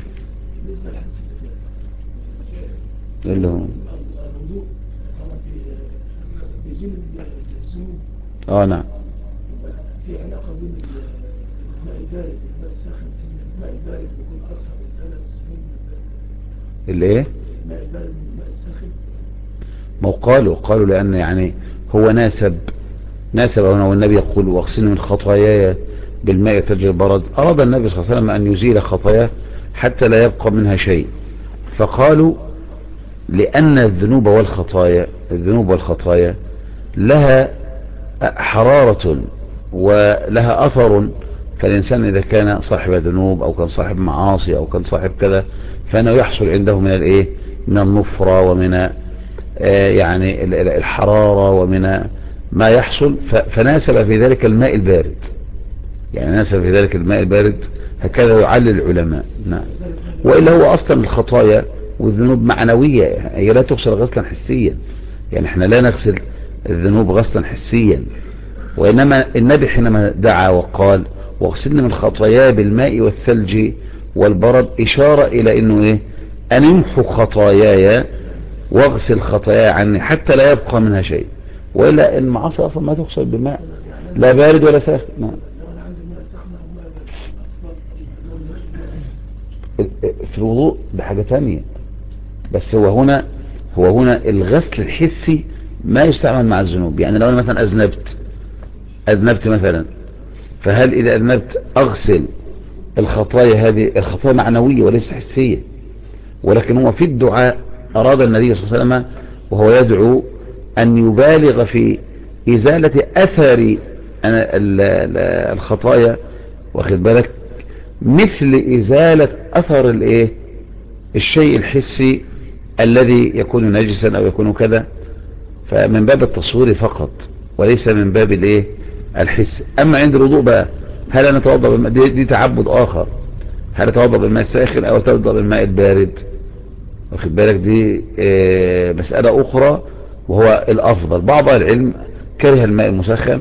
نعم. في علاقة بين الماء البارد والماء الساخن، الماء البارد يكون أكثر من 3 سنين. الايه؟ الماء البارد والماء الساخن. ما قالوا لأن يعني هو ناسب هنا، والنبي يقول واغسلوا من خطاياي بالماء تجري البرد. أراد النبي صلى الله عليه وسلم أن يزيل خطاياه حتى لا يبقى منها شيء، فقالوا لأن الذنوب والخطايا لها حرارة ولها أثر، فالإنسان إذا كان صاحب ذنوب أو كان صاحب معاصي أو كان صاحب كذا فإنه يحصل عنده من النفرة ومن يعني الحرارة ومن ما يحصل، فناسب في ذلك الماء البارد، يعني ناسب في ذلك الماء البارد، هكذا يعلل العلماء. نعم. وإلا هو أصلا الخطايا والذنوب معنوية، هي لا تغسل غسلا حسيا، يعني احنا لا نغسل الذنوب غسلا حسيا، وإنما النبي حينما دعا وقال واغسلنا من خطاياي بالماء والثلج والبرد إشارة إلى أنه إيه؟ أن يمحو خطاياي واغسل خطاياي عني حتى لا يبقى منها شيء، وإلا المعاصي أصلا ما تغسل بماء لا بارد ولا ساخن. في الوضوء بحاجة ثانية، بس هو هنا الغسل الحسي ما يستعمل مع الذنوب. يعني لو أنا مثلا أذنبت مثلا، فهل إذا أذنبت أغسل الخطايا؟ هذه الخطايا معنوية وليس حسية. ولكن هو في الدعاء أراد النبي صلى الله عليه وسلم وهو يدعو أن يبالغ في إزالة أثر الخطايا، واخد بالك، مثل إزالة أثر الشيء الحسي الذي يكون نجسا أو يكون كذا، فمن باب التصوير فقط وليس من باب الحس. أما عند الوضوء بقى، هل أنا أتوضأ بالماء؟ دي تعبد آخر. هل أتوضأ بالماء الساخن أو أتوضأ بالماء البارد؟ واخد بالك، دي مسألة أخرى وهو الأفضل. بعض العلم كره الماء المسخن،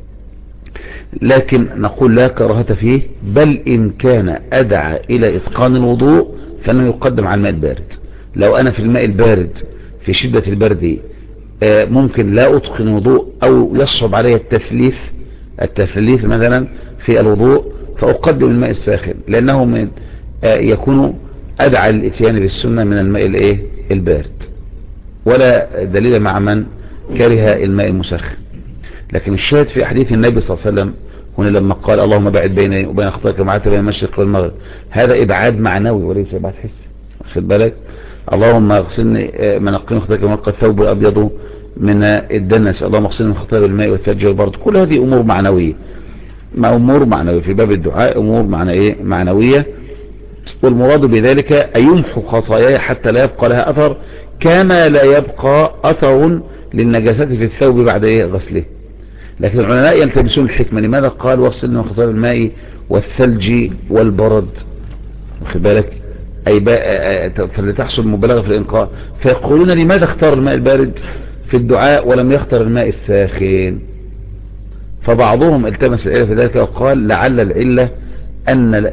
لكن نقول لا كراهة فيه، بل إن كان أدعى إلى إتقان الوضوء فإنه يقدم على الماء البارد. لو أنا في الماء البارد في شدة البرد ممكن لا أتقن وضوء أو يصعب علي التثليث مثلا في الوضوء، فأقدم الماء الساخن لأنه يكون أدعى للإتيان بالسنة من الماء البارد، ولا دليل مع من كره الماء المسخن. لكن الشاهد في حديث النبي صلى الله عليه وسلم هنا لما قال اللهم بعد بيني وبين خطاياك كما بعدت بين المشرق والمغرب، هذا إبعاد معنوي وليس إبعاد حسي. واخد بالك، اللهم اغسلني من خطاياك كما ينقى الثوب الأبيض من الدنس، اللهم اغسلني من خطاياي بالماء والثلج والبرد. كل هذه أمور معنوية، أمور معنوية في باب الدعاء، أمور معنوية. والمراد بذلك أن يمحو خطاياي حتى لا يبقى لها أثر، كما لا يبقى أثر للنجاسات في الثوب بعد غسله. لكن العلماء يلتمسون الحكمة، لماذا قال واغسلنا من خطاياي بالماء والثلج والبرد؟ واخد بالك، فلتحصل مبالغة في الإنقاء، فيقولون لماذا اختار الماء البارد في الدعاء ولم يختار الماء الساخن؟ فبعضهم التمس العلة في ذلك وقال لعل العلة أن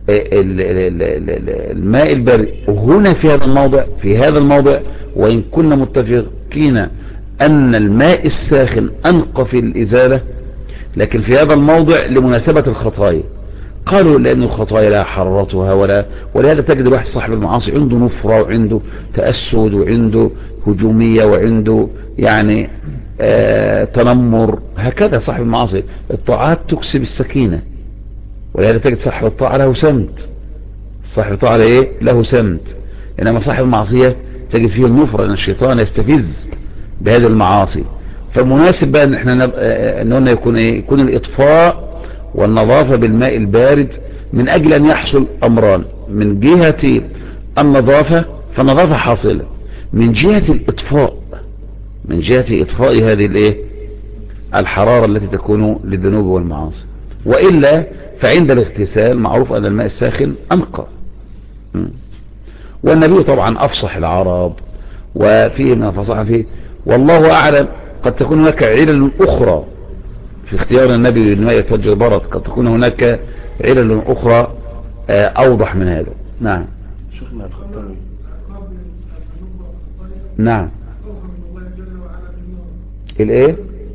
الماء البارد هنا في هذا الموضع وإن كنا متفقين أن الماء الساخن أنقى في الإزالة، لكن في هذا الموضع لمناسبة الخطايا. قالوا لأن الخطايا لا حررتها ولهذا تجد واحد صاحب المعاصي عنده نفرة وعنده تأسد وعنده هجومية وعنده يعني تنمر. هكذا صاحب المعاصي، الطاعات تكسب السكينة، ولهذا تجد صاحب الطاعة له سمت، صاحب الطاعة له سمت. إنما صاحب المعصية تجد فيه النفرة، أن الشيطان يستفز بهذه المعاصي. فمناسب بقى ان احنا قلنا يكون الإطفاء والنظافة بالماء البارد من أجل أن يحصل أمران: من جهة النظافة فالنظافة حاصلة، من جهة الإطفاء، من جهة إطفاء هذه الحرارة التي تكون للذنوب والمعاصي. وإلا فعند الاغتسال معروف أن الماء الساخن أنقى. والنبي طبعا أفصح العرب وفيه من الفصاحة فيه، والله أعلم. قد تكون هناك علل أخرى في اختيار النبي للماء الثلج والبرد، قد تكون هناك علل أخرى أوضح من هذا. نعم شيخنا الخطابي. نعم الايه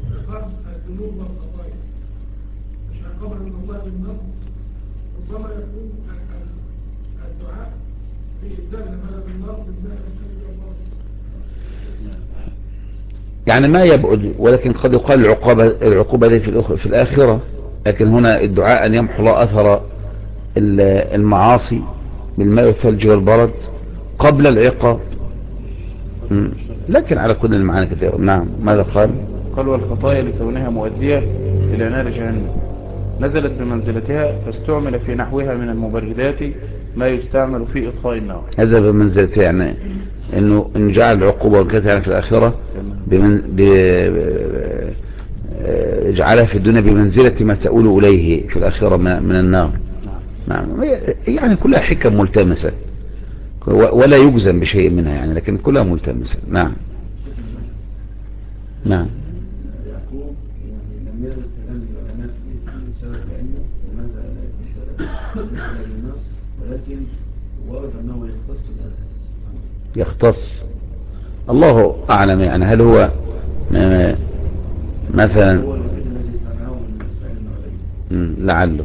يعني ما يبعد، ولكن قد يقال العقوبة دي في الآخرة. لكن هنا الدعاء أن يمحو الله أثر المعاصي بالماء والثلج والبرد قبل العقاب. لكن على كل المعاني كثيرة. نعم ماذا قال والخطايا لكونها مؤدية إلى نار جهنم نزلت بمنزلتها، فاستعمل في نحوها من المبردات ما يستعمل في إطفاء النار. هذا بمنزلتها يعني انه ان جعل العقوبة وكذا يعني في الآخرة جعلها في الدنيا بمنزلة ما تؤول إليه في الآخرة من النار. نعم يعني كلها حكم ملتمسة ولا يجزم بشيء منها يعني، لكن كلها ملتمسة. نعم نعم يعقوب يعني لم يزل للنص، ولكن ورد أنه يختص يختص. الله أعلم يعني هل هو مثلا هو الوحيد الذي سمعه من المسائل عليه. لعله.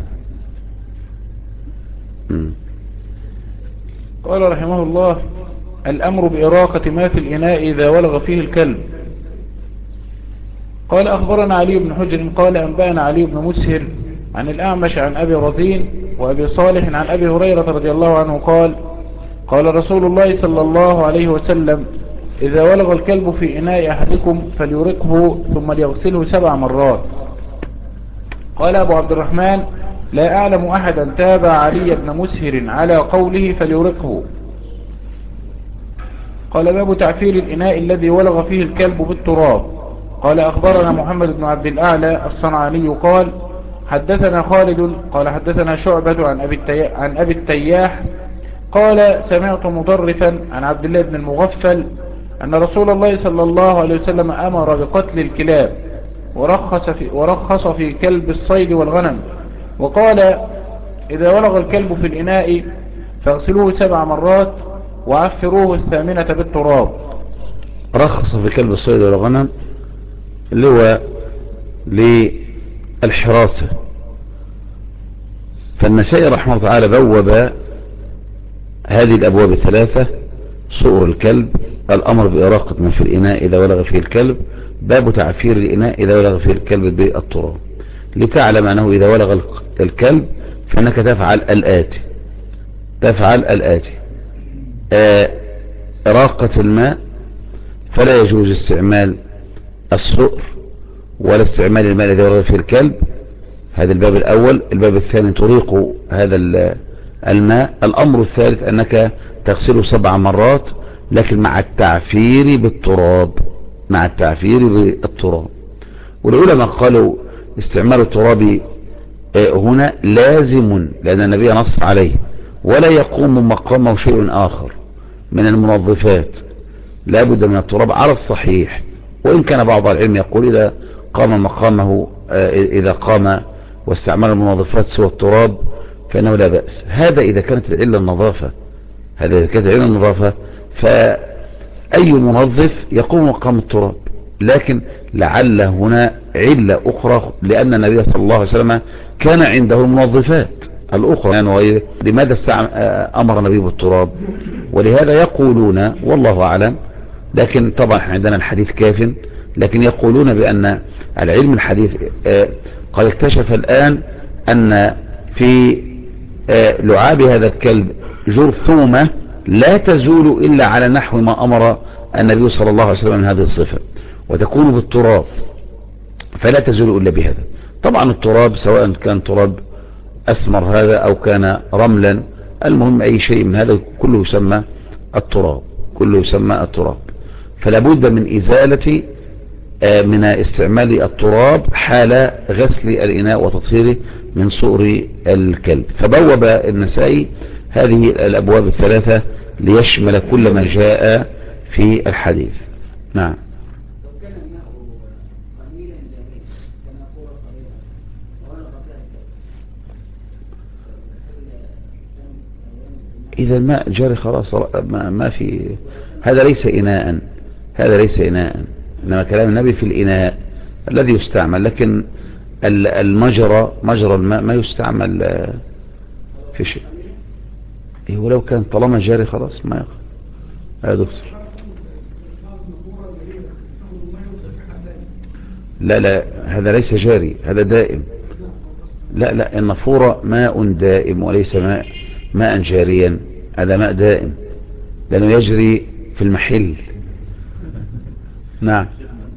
قال رحمه الله: الأمر بإراقة ما في الإناء إذا ولغ فيه الكلب. قال أخبرنا علي بن حجر قال أنبأنا علي بن مسهر عن الأعمش عن أبي رزين وأبي صالح عن أبي هريرة رضي الله عنه قال: قال رسول الله صلى الله عليه وسلم: إذا ولغ الكلب في إناء أحدكم فليرقه ثم ليغسله 7 مرات. قال أبو عبد الرحمن: لا أعلم أحدا تابع علي بن مسهر على قوله فليرقه. قال: باب تعفير الإناء الذي ولغ فيه الكلب بالتراب. قال أخبرنا محمد بن عبد الأعلى الصنعاني قال: حدثنا خالد قال حدثنا شعبة عن أبي التياح قال: سمعت مضرفا عن عبد الله بن المغفل أن رسول الله صلى الله عليه وسلم أمر بقتل الكلاب ورخص في كلب الصيد والغنم، وقال: إذا ولغ الكلب في الإناء فاغسلوه 7 مرات وعفروه 8 بالتراب. رخص في كلب الصيد والغنم اللي هو للحراسة. فالنسائي رحمه الله تعالى بوب هذه الأبواب 3: صؤر الكلب، الأمر بإراقة ما في الإناء إذا ولغ فيه الكلب، باب تعفير الإناء إذا ولغ فيه الكلب بالتراب، لتعلم أنه إذا ولغ الكلب فإنك تفعل الآتي: إراقة الماء، فلا يجوز استعمال الصؤر ولا استعمال الماء إذا ولغ فيه الكلب. هذا الباب الأول. الباب الثاني: تريق هذا الماء. الأمر الثالث أنك تغسله 7 مرات لكن مع التعفير بالتراب. والعلماء قالوا استعمال التراب هنا لازم لأن النبي نص عليه، ولا يقوم مقامه شيء آخر من المنظفات، لا بد من التراب على الصحيح. وإن كان بعض العلم يقول إذا قام مقامه إذا قام واستعمال المنظفات سوى التراب فإنه لا بأس. هذا إذا كانت العلة النظافة، فأي منظف يقوم مقام التراب. لكن لعل هنا علة أخرى، لأن النبي صلى الله عليه وسلم كان عنده المنظفات الأخرى يعني لماذا أمر النبي بالتراب؟ ولهذا يقولون والله أعلم، لكن طبعا عندنا الحديث كاف، لكن يقولون بأن العلم الحديث قد اكتشف الآن أن في لعاب هذا الكلب جرثومة لا تزول إلا على نحو ما أمر النبي صلى الله عليه وسلم من هذه الصفة، وتكون بالتراب فلا تزول إلا بهذا. طبعا التراب سواء كان تراب أسمر هذا أو كان رملا، المهم أي شيء من هذا كله يسمى التراب. فلا بد من إزالة من استعمال التراب حال غسل الإناء وتطهيره من صؤر الكلب. فبوب النسائي هذه الأبواب 3 ليشمل كل ما جاء في الحديث. نعم. إذا الماء جاري خلاص ما في، هذا ليس إناء، إنما كلام النبي في الإناء الذي يستعمل، لكن مجرى الماء ما يستعمل في شيء. ولو كان طالما جاري خلاص ما يخ. يا دكتور لا هذا ليس جاري، هذا دائم. لا النافورة ماء دائم وليس ماء جاريا، هذا ماء دائم لأنه يجري في المحل. نعم.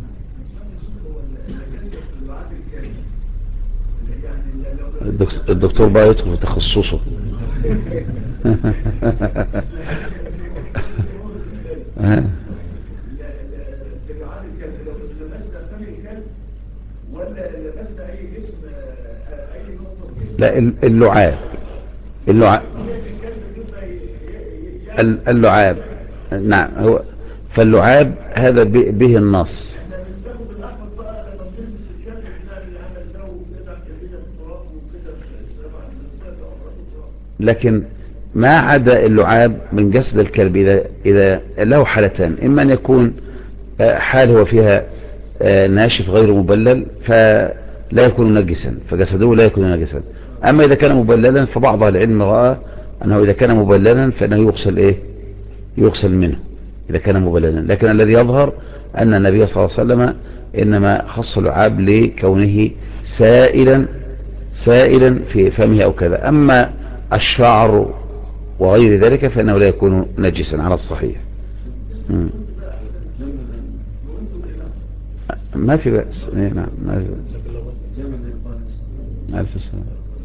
الدكتور بقى يدخل في تخصصه. لا اللعاب نعم. هو فاللعاب هذا به النص. لكن ما عدا اللعاب من جسد الكلب إذا له حالتان، إما أن يكون حال هو فيها ناشف غير مبلل فلا يكون نجسا، فجسده لا يكون نجسا. أما إذا كان مبللا فبعض العلم رأى أنه إذا كان مبللا فإنه يغسل يغسل منه إذا كان مبللا. لكن الذي يظهر أن النبي صلى الله عليه وسلم إنما خص اللعاب لكونه سائلا في فمه أو كذا. أما الشعر وغير ذلك فإنه لا يكون نجسا على الصحيح. ما في بأس. نعم ما في بأس. ألف سنة.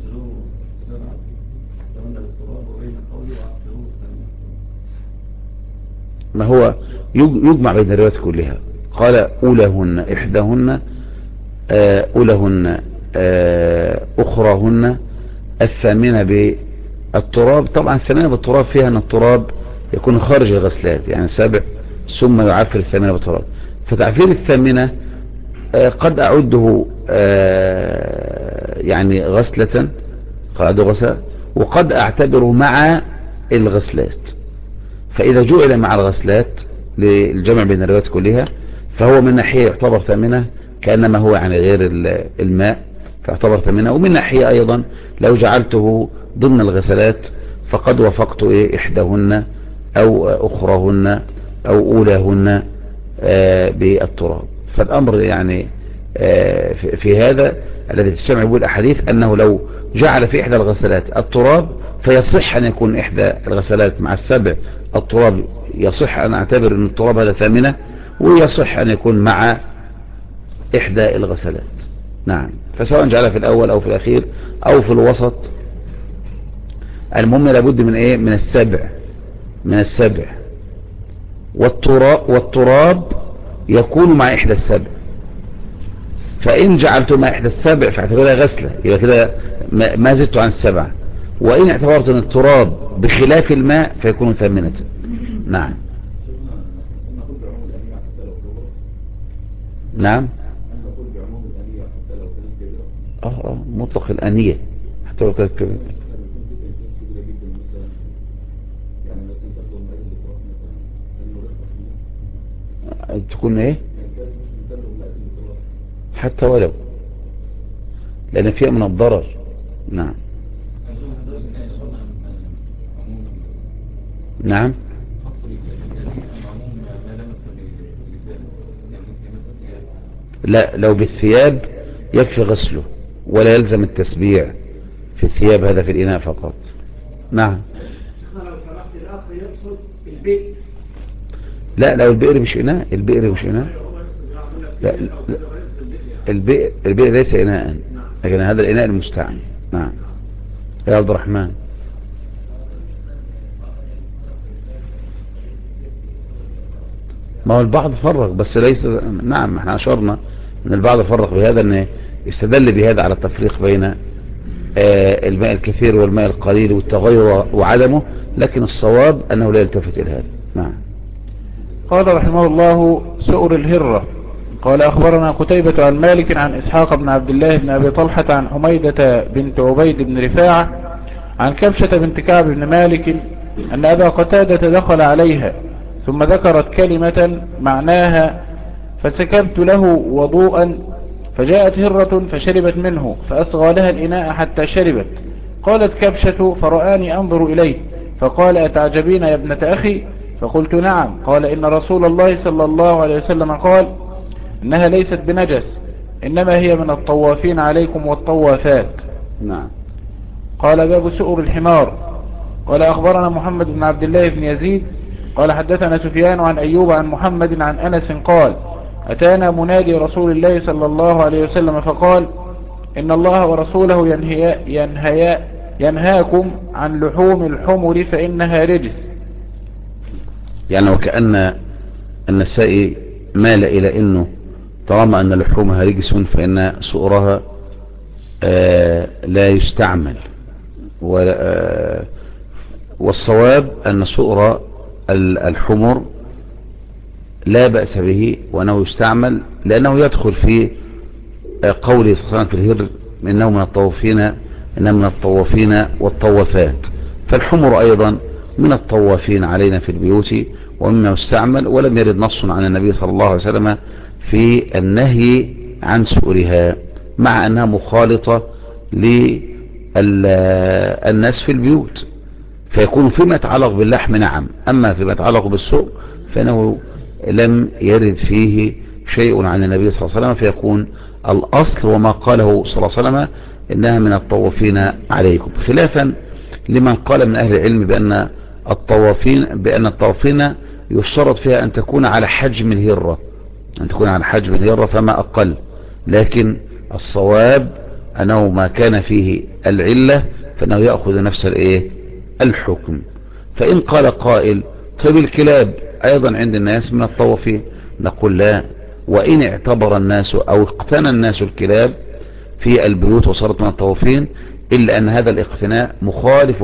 ما هو يجمع بين الروايات كلها. قال أولهن إحداهن أولهن أخراهن الثامنة بالتراب. طبعا الثامنة بالتراب فيها أن التراب يكون خارج الغسلات، يعني 7 ثم يعفر الثامنة بالتراب. فتعفير الثامنة قد أعده يعني غسلة، وقد أعتبره مع الغسلات. فإذا جعل مع الغسلات للجمع بين الروايات كلها فهو من ناحية يعتبر ثامنة كأنما هو يعني غير الماء، فيعتبر ثامنة. ومن ناحية أيضا لو جعلته ضمن الغسلات فقد وفقت إحداهن أو أخراهن أو أولاهن بالتراب. فالأمر يعني في هذا الذي تجتمع به الأحاديث أنه لو جعل في إحدى الغسلات التراب فيصح أن يكون إحدى الغسلات مع 7 التراب، يصح أن أعتبر أن التراب هذا ثامنة، ويصح أن يكون مع إحدى الغسلات. نعم. فسواء جعل في الأول أو في الأخير أو في الوسط، المهم لابد من من السبع. والتراب يكون مع إحدى السبع، فإن جعلته مع إحدى السبع فاعتبرها غسلة، يبقى كده ما زدت عن 7. وإن اعتبرت أن التراب بخلاف الماء فيكون ثامنة. نعم. نعم. مطلق الأنية حتى لو كانت كبيرة. تكون ايه حتى ولو، لأن فيها من الضرر. نعم. نعم. لا، لو بالثياب يكفي غسله ولا يلزم التسبيع في الثياب، هذا في الإناء فقط. نعم. لا، لو البئر مش إناء، البئر مش إناء. لا، البئر ليس إناء، لكن هذا الإناء المستعمل. نعم يا عبد الرحمن. ما هو البعض فرق بس ليس. نعم احنا أشرنا ان البعض فرق بهذا، ان استدل بهذا على التفريق بين الماء الكثير والماء القليل والتغير وعدمه، لكن الصواب انه لا يلتفت الى هذا. نعم. قال رحمه الله سؤر الهرة. قال أخبرنا قتيبة عن مالك عن إسحاق بن عبد الله بن أبي طلحة عن حميدة بنت عبيد بن رفاعة عن كبشة بنت كعب بن مالك أن أبا قتادة دخل عليها ثم ذكرت كلمة معناها فسكبت له وضوءا، فجاءت هرة فشربت منه فأصغى لها الإناء حتى شربت. قالت كبشة فرآني أنظر إليه فقال أتعجبين يا ابنة أخي؟ فقلت نعم. قال إن رسول الله صلى الله عليه وسلم قال إنها ليست بنجس، إنما هي من الطوافين عليكم والطوافات. نعم. قال باب سؤر الحمار. قال أخبرنا محمد بن عبد الله بن يزيد قال حدثنا سفيان عن أيوب عن محمد عن أنس قال أتانا منادي رسول الله صلى الله عليه وسلم فقال إن الله ورسوله ينهاكم عن لحوم الحمر فإنها رجس. يعني وكأن النسائي مال إلى أنه طالما أن لحومها رجس فإن سؤرها لا يستعمل، والصواب أن سؤر الحمر لا بأس به وأنه يستعمل، لأنه يدخل في قوله صلى الله عليه وسلم في الهر إنه من الطوافين والطوافات. فالحمر أيضا من الطوافين علينا في البيوت ومما يستعمل، ولم يرد نص عن النبي صلى الله عليه وسلم في النهي عن سؤرها، مع أنها مخالطة للناس في البيوت، فيكون فيما يتعلق باللحم نعم، أما فيما يتعلق بالسؤر فإنه لم يرد فيه شيء عن النبي صلى الله عليه وسلم، فيكون الأصل وما قاله صلى الله عليه وسلم إنها من الطوافين عليكم، خلافا لمن قال من أهل العلم بأن الطوافين يشترط فيها أن تكون على حجم الهرة، فما أقل، لكن الصواب أنه ما كان فيه العلة فإنه يأخذ نفس الحكم. فإن قال قائل طيب الكلاب أيضا عند الناس من الطوافين، نقول لا، وإن اعتبر الناس أو اقتنى الناس الكلاب في البيوت وصارت من الطوافين، إلا أن هذا الاقتناء مخالف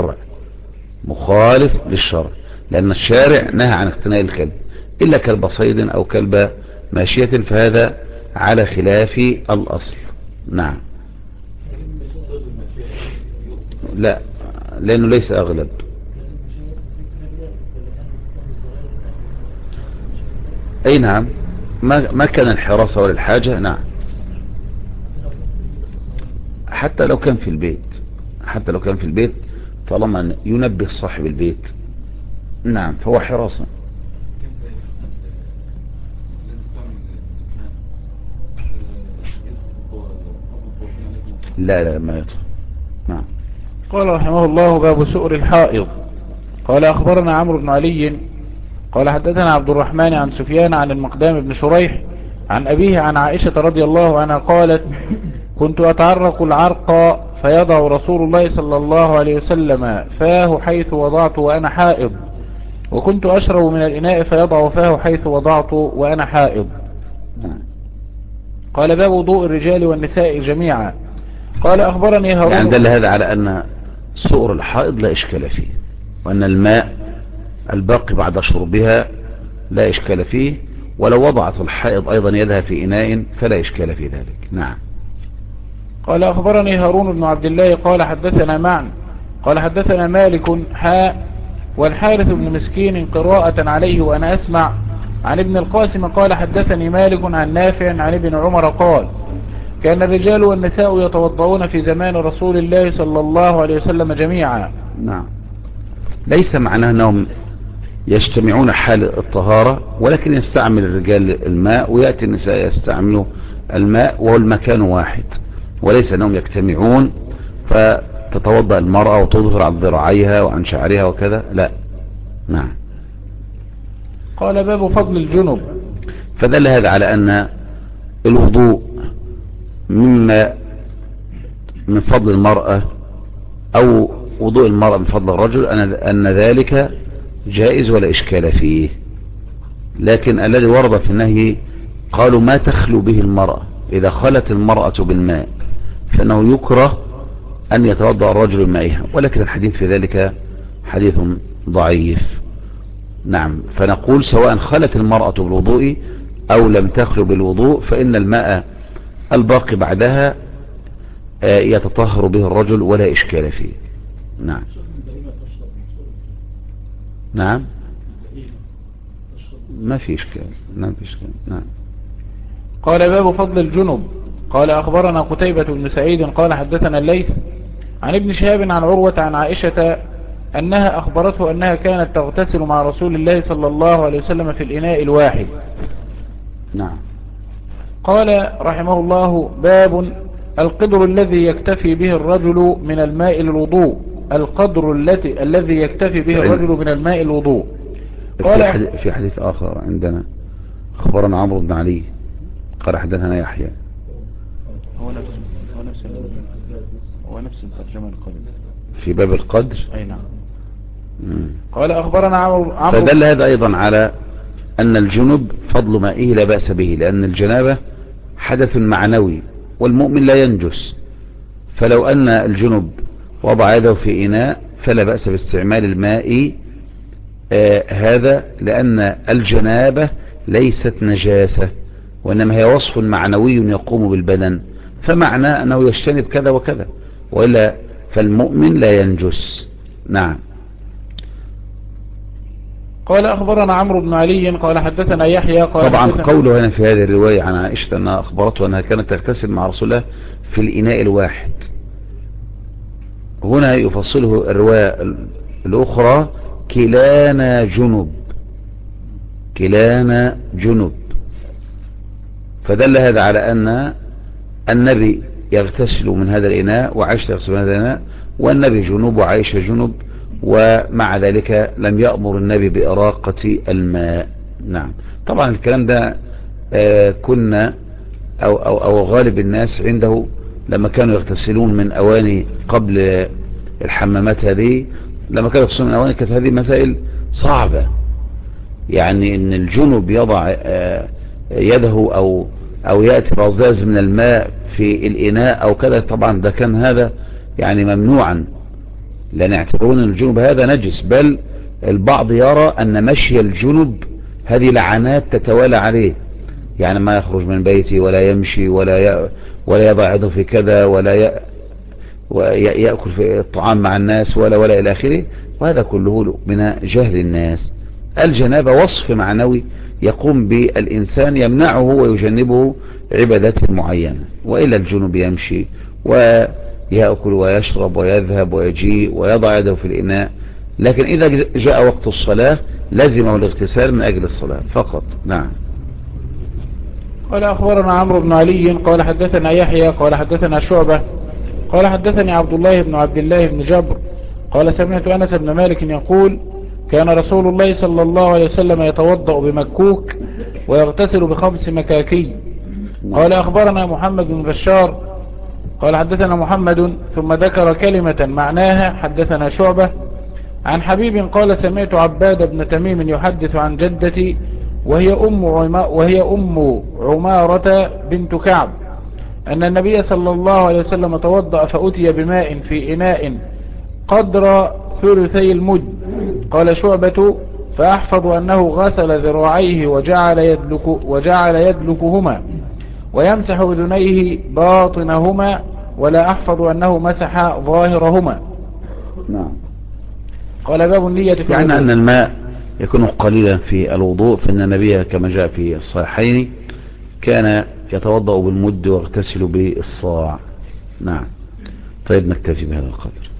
للشرع، لأن الشارع نهى عن اقتناء الكلب إلا كلب صيد أو كلب ماشية، فهذا على خلاف الأصل. نعم، لا، لأنه ليس أغلب. أي نعم، ما كان الحراسة ولا الحاجة، نعم، حتى لو كان في البيت طالما ينبه صاحب البيت، نعم، فهو حراسة. لا ما يطلع. نعم. قال رحمه الله: باب سؤر الحائض. قال أخبرنا عمرو بن علي قال حدثنا عبد الرحمن عن سفيان عن المقدام بن شريح عن أبيه عن عائشة رضي الله عنها قالت: كنت أتعرق العرق فيضع رسول الله صلى الله عليه وسلم فاه حيث وضعت وأنا حائض، وكنت أشرب من الإناء فيضع فاه حيث وضعت وأنا حائض. قال: باب وضوء الرجال والنساء جميعا. قال أخبرني هارون، يعني دل هذا على أن سؤر الحائض لا إشكال فيه، وأن الماء الباقي بعد شربها لا إشكال فيه، ولو وضعت الحائض أيضا يدها في إناء فلا إشكال في ذلك. نعم. قال أخبرني هارون بن عبد الله قال حدثنا معن قال حدثنا مالك والحارث بن مسكين قراءة عليه وأنا أسمع عن ابن القاسم قال حدثني مالك عن نافع عن ابن عمر قال: كان الرجال والنساء يتوضؤون في زمان رسول الله صلى الله عليه وسلم جميعا. نعم، ليس معناه أنهم يجتمعون حال الطهارة، ولكن يستعمل الرجال الماء ويأتي النساء يستعملوا الماء، وهو المكان واحد، وليس أنهم يجتمعون فتتوضأ المرأة وتظهر عن ذراعيها وعن شعرها وكذا، لا. نعم. قال: باب فضل الجنب. فدل هذا على أن الوضوء من فضل المرأة، أو وضوء المرأة من فضل الرجل، أن ذلك جائز ولا إشكال فيه، لكن الذي ورد في النهي قالوا ما تخلو به المرأة، إذا خلت المرأة بالماء فإنه يكره أن يتوضأ الرجل بمائها، ولكن الحديث في ذلك حديث ضعيف. نعم، فنقول سواء خلت المرأة بالوضوء أو لم تخلو بالوضوء فإن الماء الباقي بعدها يتطهر به الرجل ولا إشكال فيه. نعم. نعم، ما في إشكال. نعم. قال: باب فضل الجنب. قال أخبرنا قتيبة بن سعيد قال حدثنا الليث عن ابن شهاب عن عروة عن عائشة أنها أخبرته أنها كانت تغتسل مع رسول الله صلى الله عليه وسلم في الإناء الواحد. نعم. قال رحمه الله: باب القدر الذي يكتفي به الرجل من الماء للوضوء. القدر الذي يكتفي به الرجل من الماء الوضوء. قال: في حديث آخر عندنا أخبرنا عمرو بن علي قال حدثنا يحيى، هو نفس الترجمة القدر في باب القدر. أي نعم. قال أخبرنا عمرو. فدل هذا أيضا على أن الجنب فضل مائه لا بأس به، لأن الجنابة حدث معنوي والمؤمن لا ينجس، فلو أن الجنب وضع يده في إناء فلا بأس باستعمال الماء هذا، لأن الجنابة ليست نجاسة، وإنما هي وصف معنوي يقوم بالبدن، فمعنى أنه يجتنب كذا وكذا، وإلا فالمؤمن لا ينجس، نعم. قال أخبرنا عمرو بن علي قال حدثنا يحيى قال طبعا حدثنا قوله هنا في هذه الرواية عن عائشة أنها أخبرته أنها كانت تغتسل مع رسول الله في الإناء الواحد، هنا يفصله الرواية الأخرى كلانا جنب، كلانا جنب، فدل هذا على أن النبي يغتسل من هذا الإناء وعائشة تغتسل من هذا الإناء، والنبي جنوب وعائشة جنوب، ومع ذلك لم يأمر النبي بإراقة الماء. نعم. طبعا الكلام ده كنا أو غالب الناس عنده لما كانوا يغتسلون من أواني قبل الحمامات هذه، لما كانوا يغتسلون من أواني كانت هذه مسائل صعبة، يعني ان الجنوب يضع يده او يأتي رذاذ من الماء في الاناء او كذا، طبعا ده كان هذا يعني ممنوعا، لان يعتبرون الجنوب هذا نجس، بل البعض يرى ان مشي الجنوب هذه لعنات تتوالى عليه، يعني ما يخرج من بيته ولا يمشي ولا يضع يده في كذا ولا يأكل في الطعام مع الناس ولا الى اخره، وهذا كله من جهل الناس. الجنابة وصف معنوي يقوم بالإنسان يمنعه ويجنبه عبادات معينة، وإلا الجنوب يمشي ويأكل ويشرب ويذهب ويجيء ويضع يده في الإناء، لكن إذا جاء وقت الصلاة لزمه الاغتسال من أجل الصلاة فقط. نعم. قال أخبرنا عمرو بن علي قال حدثنا يحيى قال حدثنا شعبة قال حدثني عبد الله بن عبد الله بن جبر قال سمعت أنس بن مالك يقول كان رسول الله صلى الله عليه وسلم يتوضأ بمكوك ويغتسل ب5 مكاكي. قال أخبرنا محمد بن بشار قال حدثنا محمد ثم ذكر كلمة معناها حدثنا شعبة عن حبيب قال سمعت عباد بن تميم يحدث عن جدتي وهي أم عمارة بنت كعب أن النبي صلى الله عليه وسلم توضأ فأتي بماء في إناء قدر ثلثي المد. قال شعبة فأحفظ أنه غسل ذراعيه وجعل يدلكهما ويمسح أذنيه باطنهما، ولا أحفظ أنه مسح ظاهرهما. نعم. قال باب النية في يعني أن الماء يكون قليلا في الوضوء، فإن النبي كما جاء في الصحيحين كان يتوضأ بالمد ويغتسل بالصاع. نعم. طيب نكتفي بهذا القدر.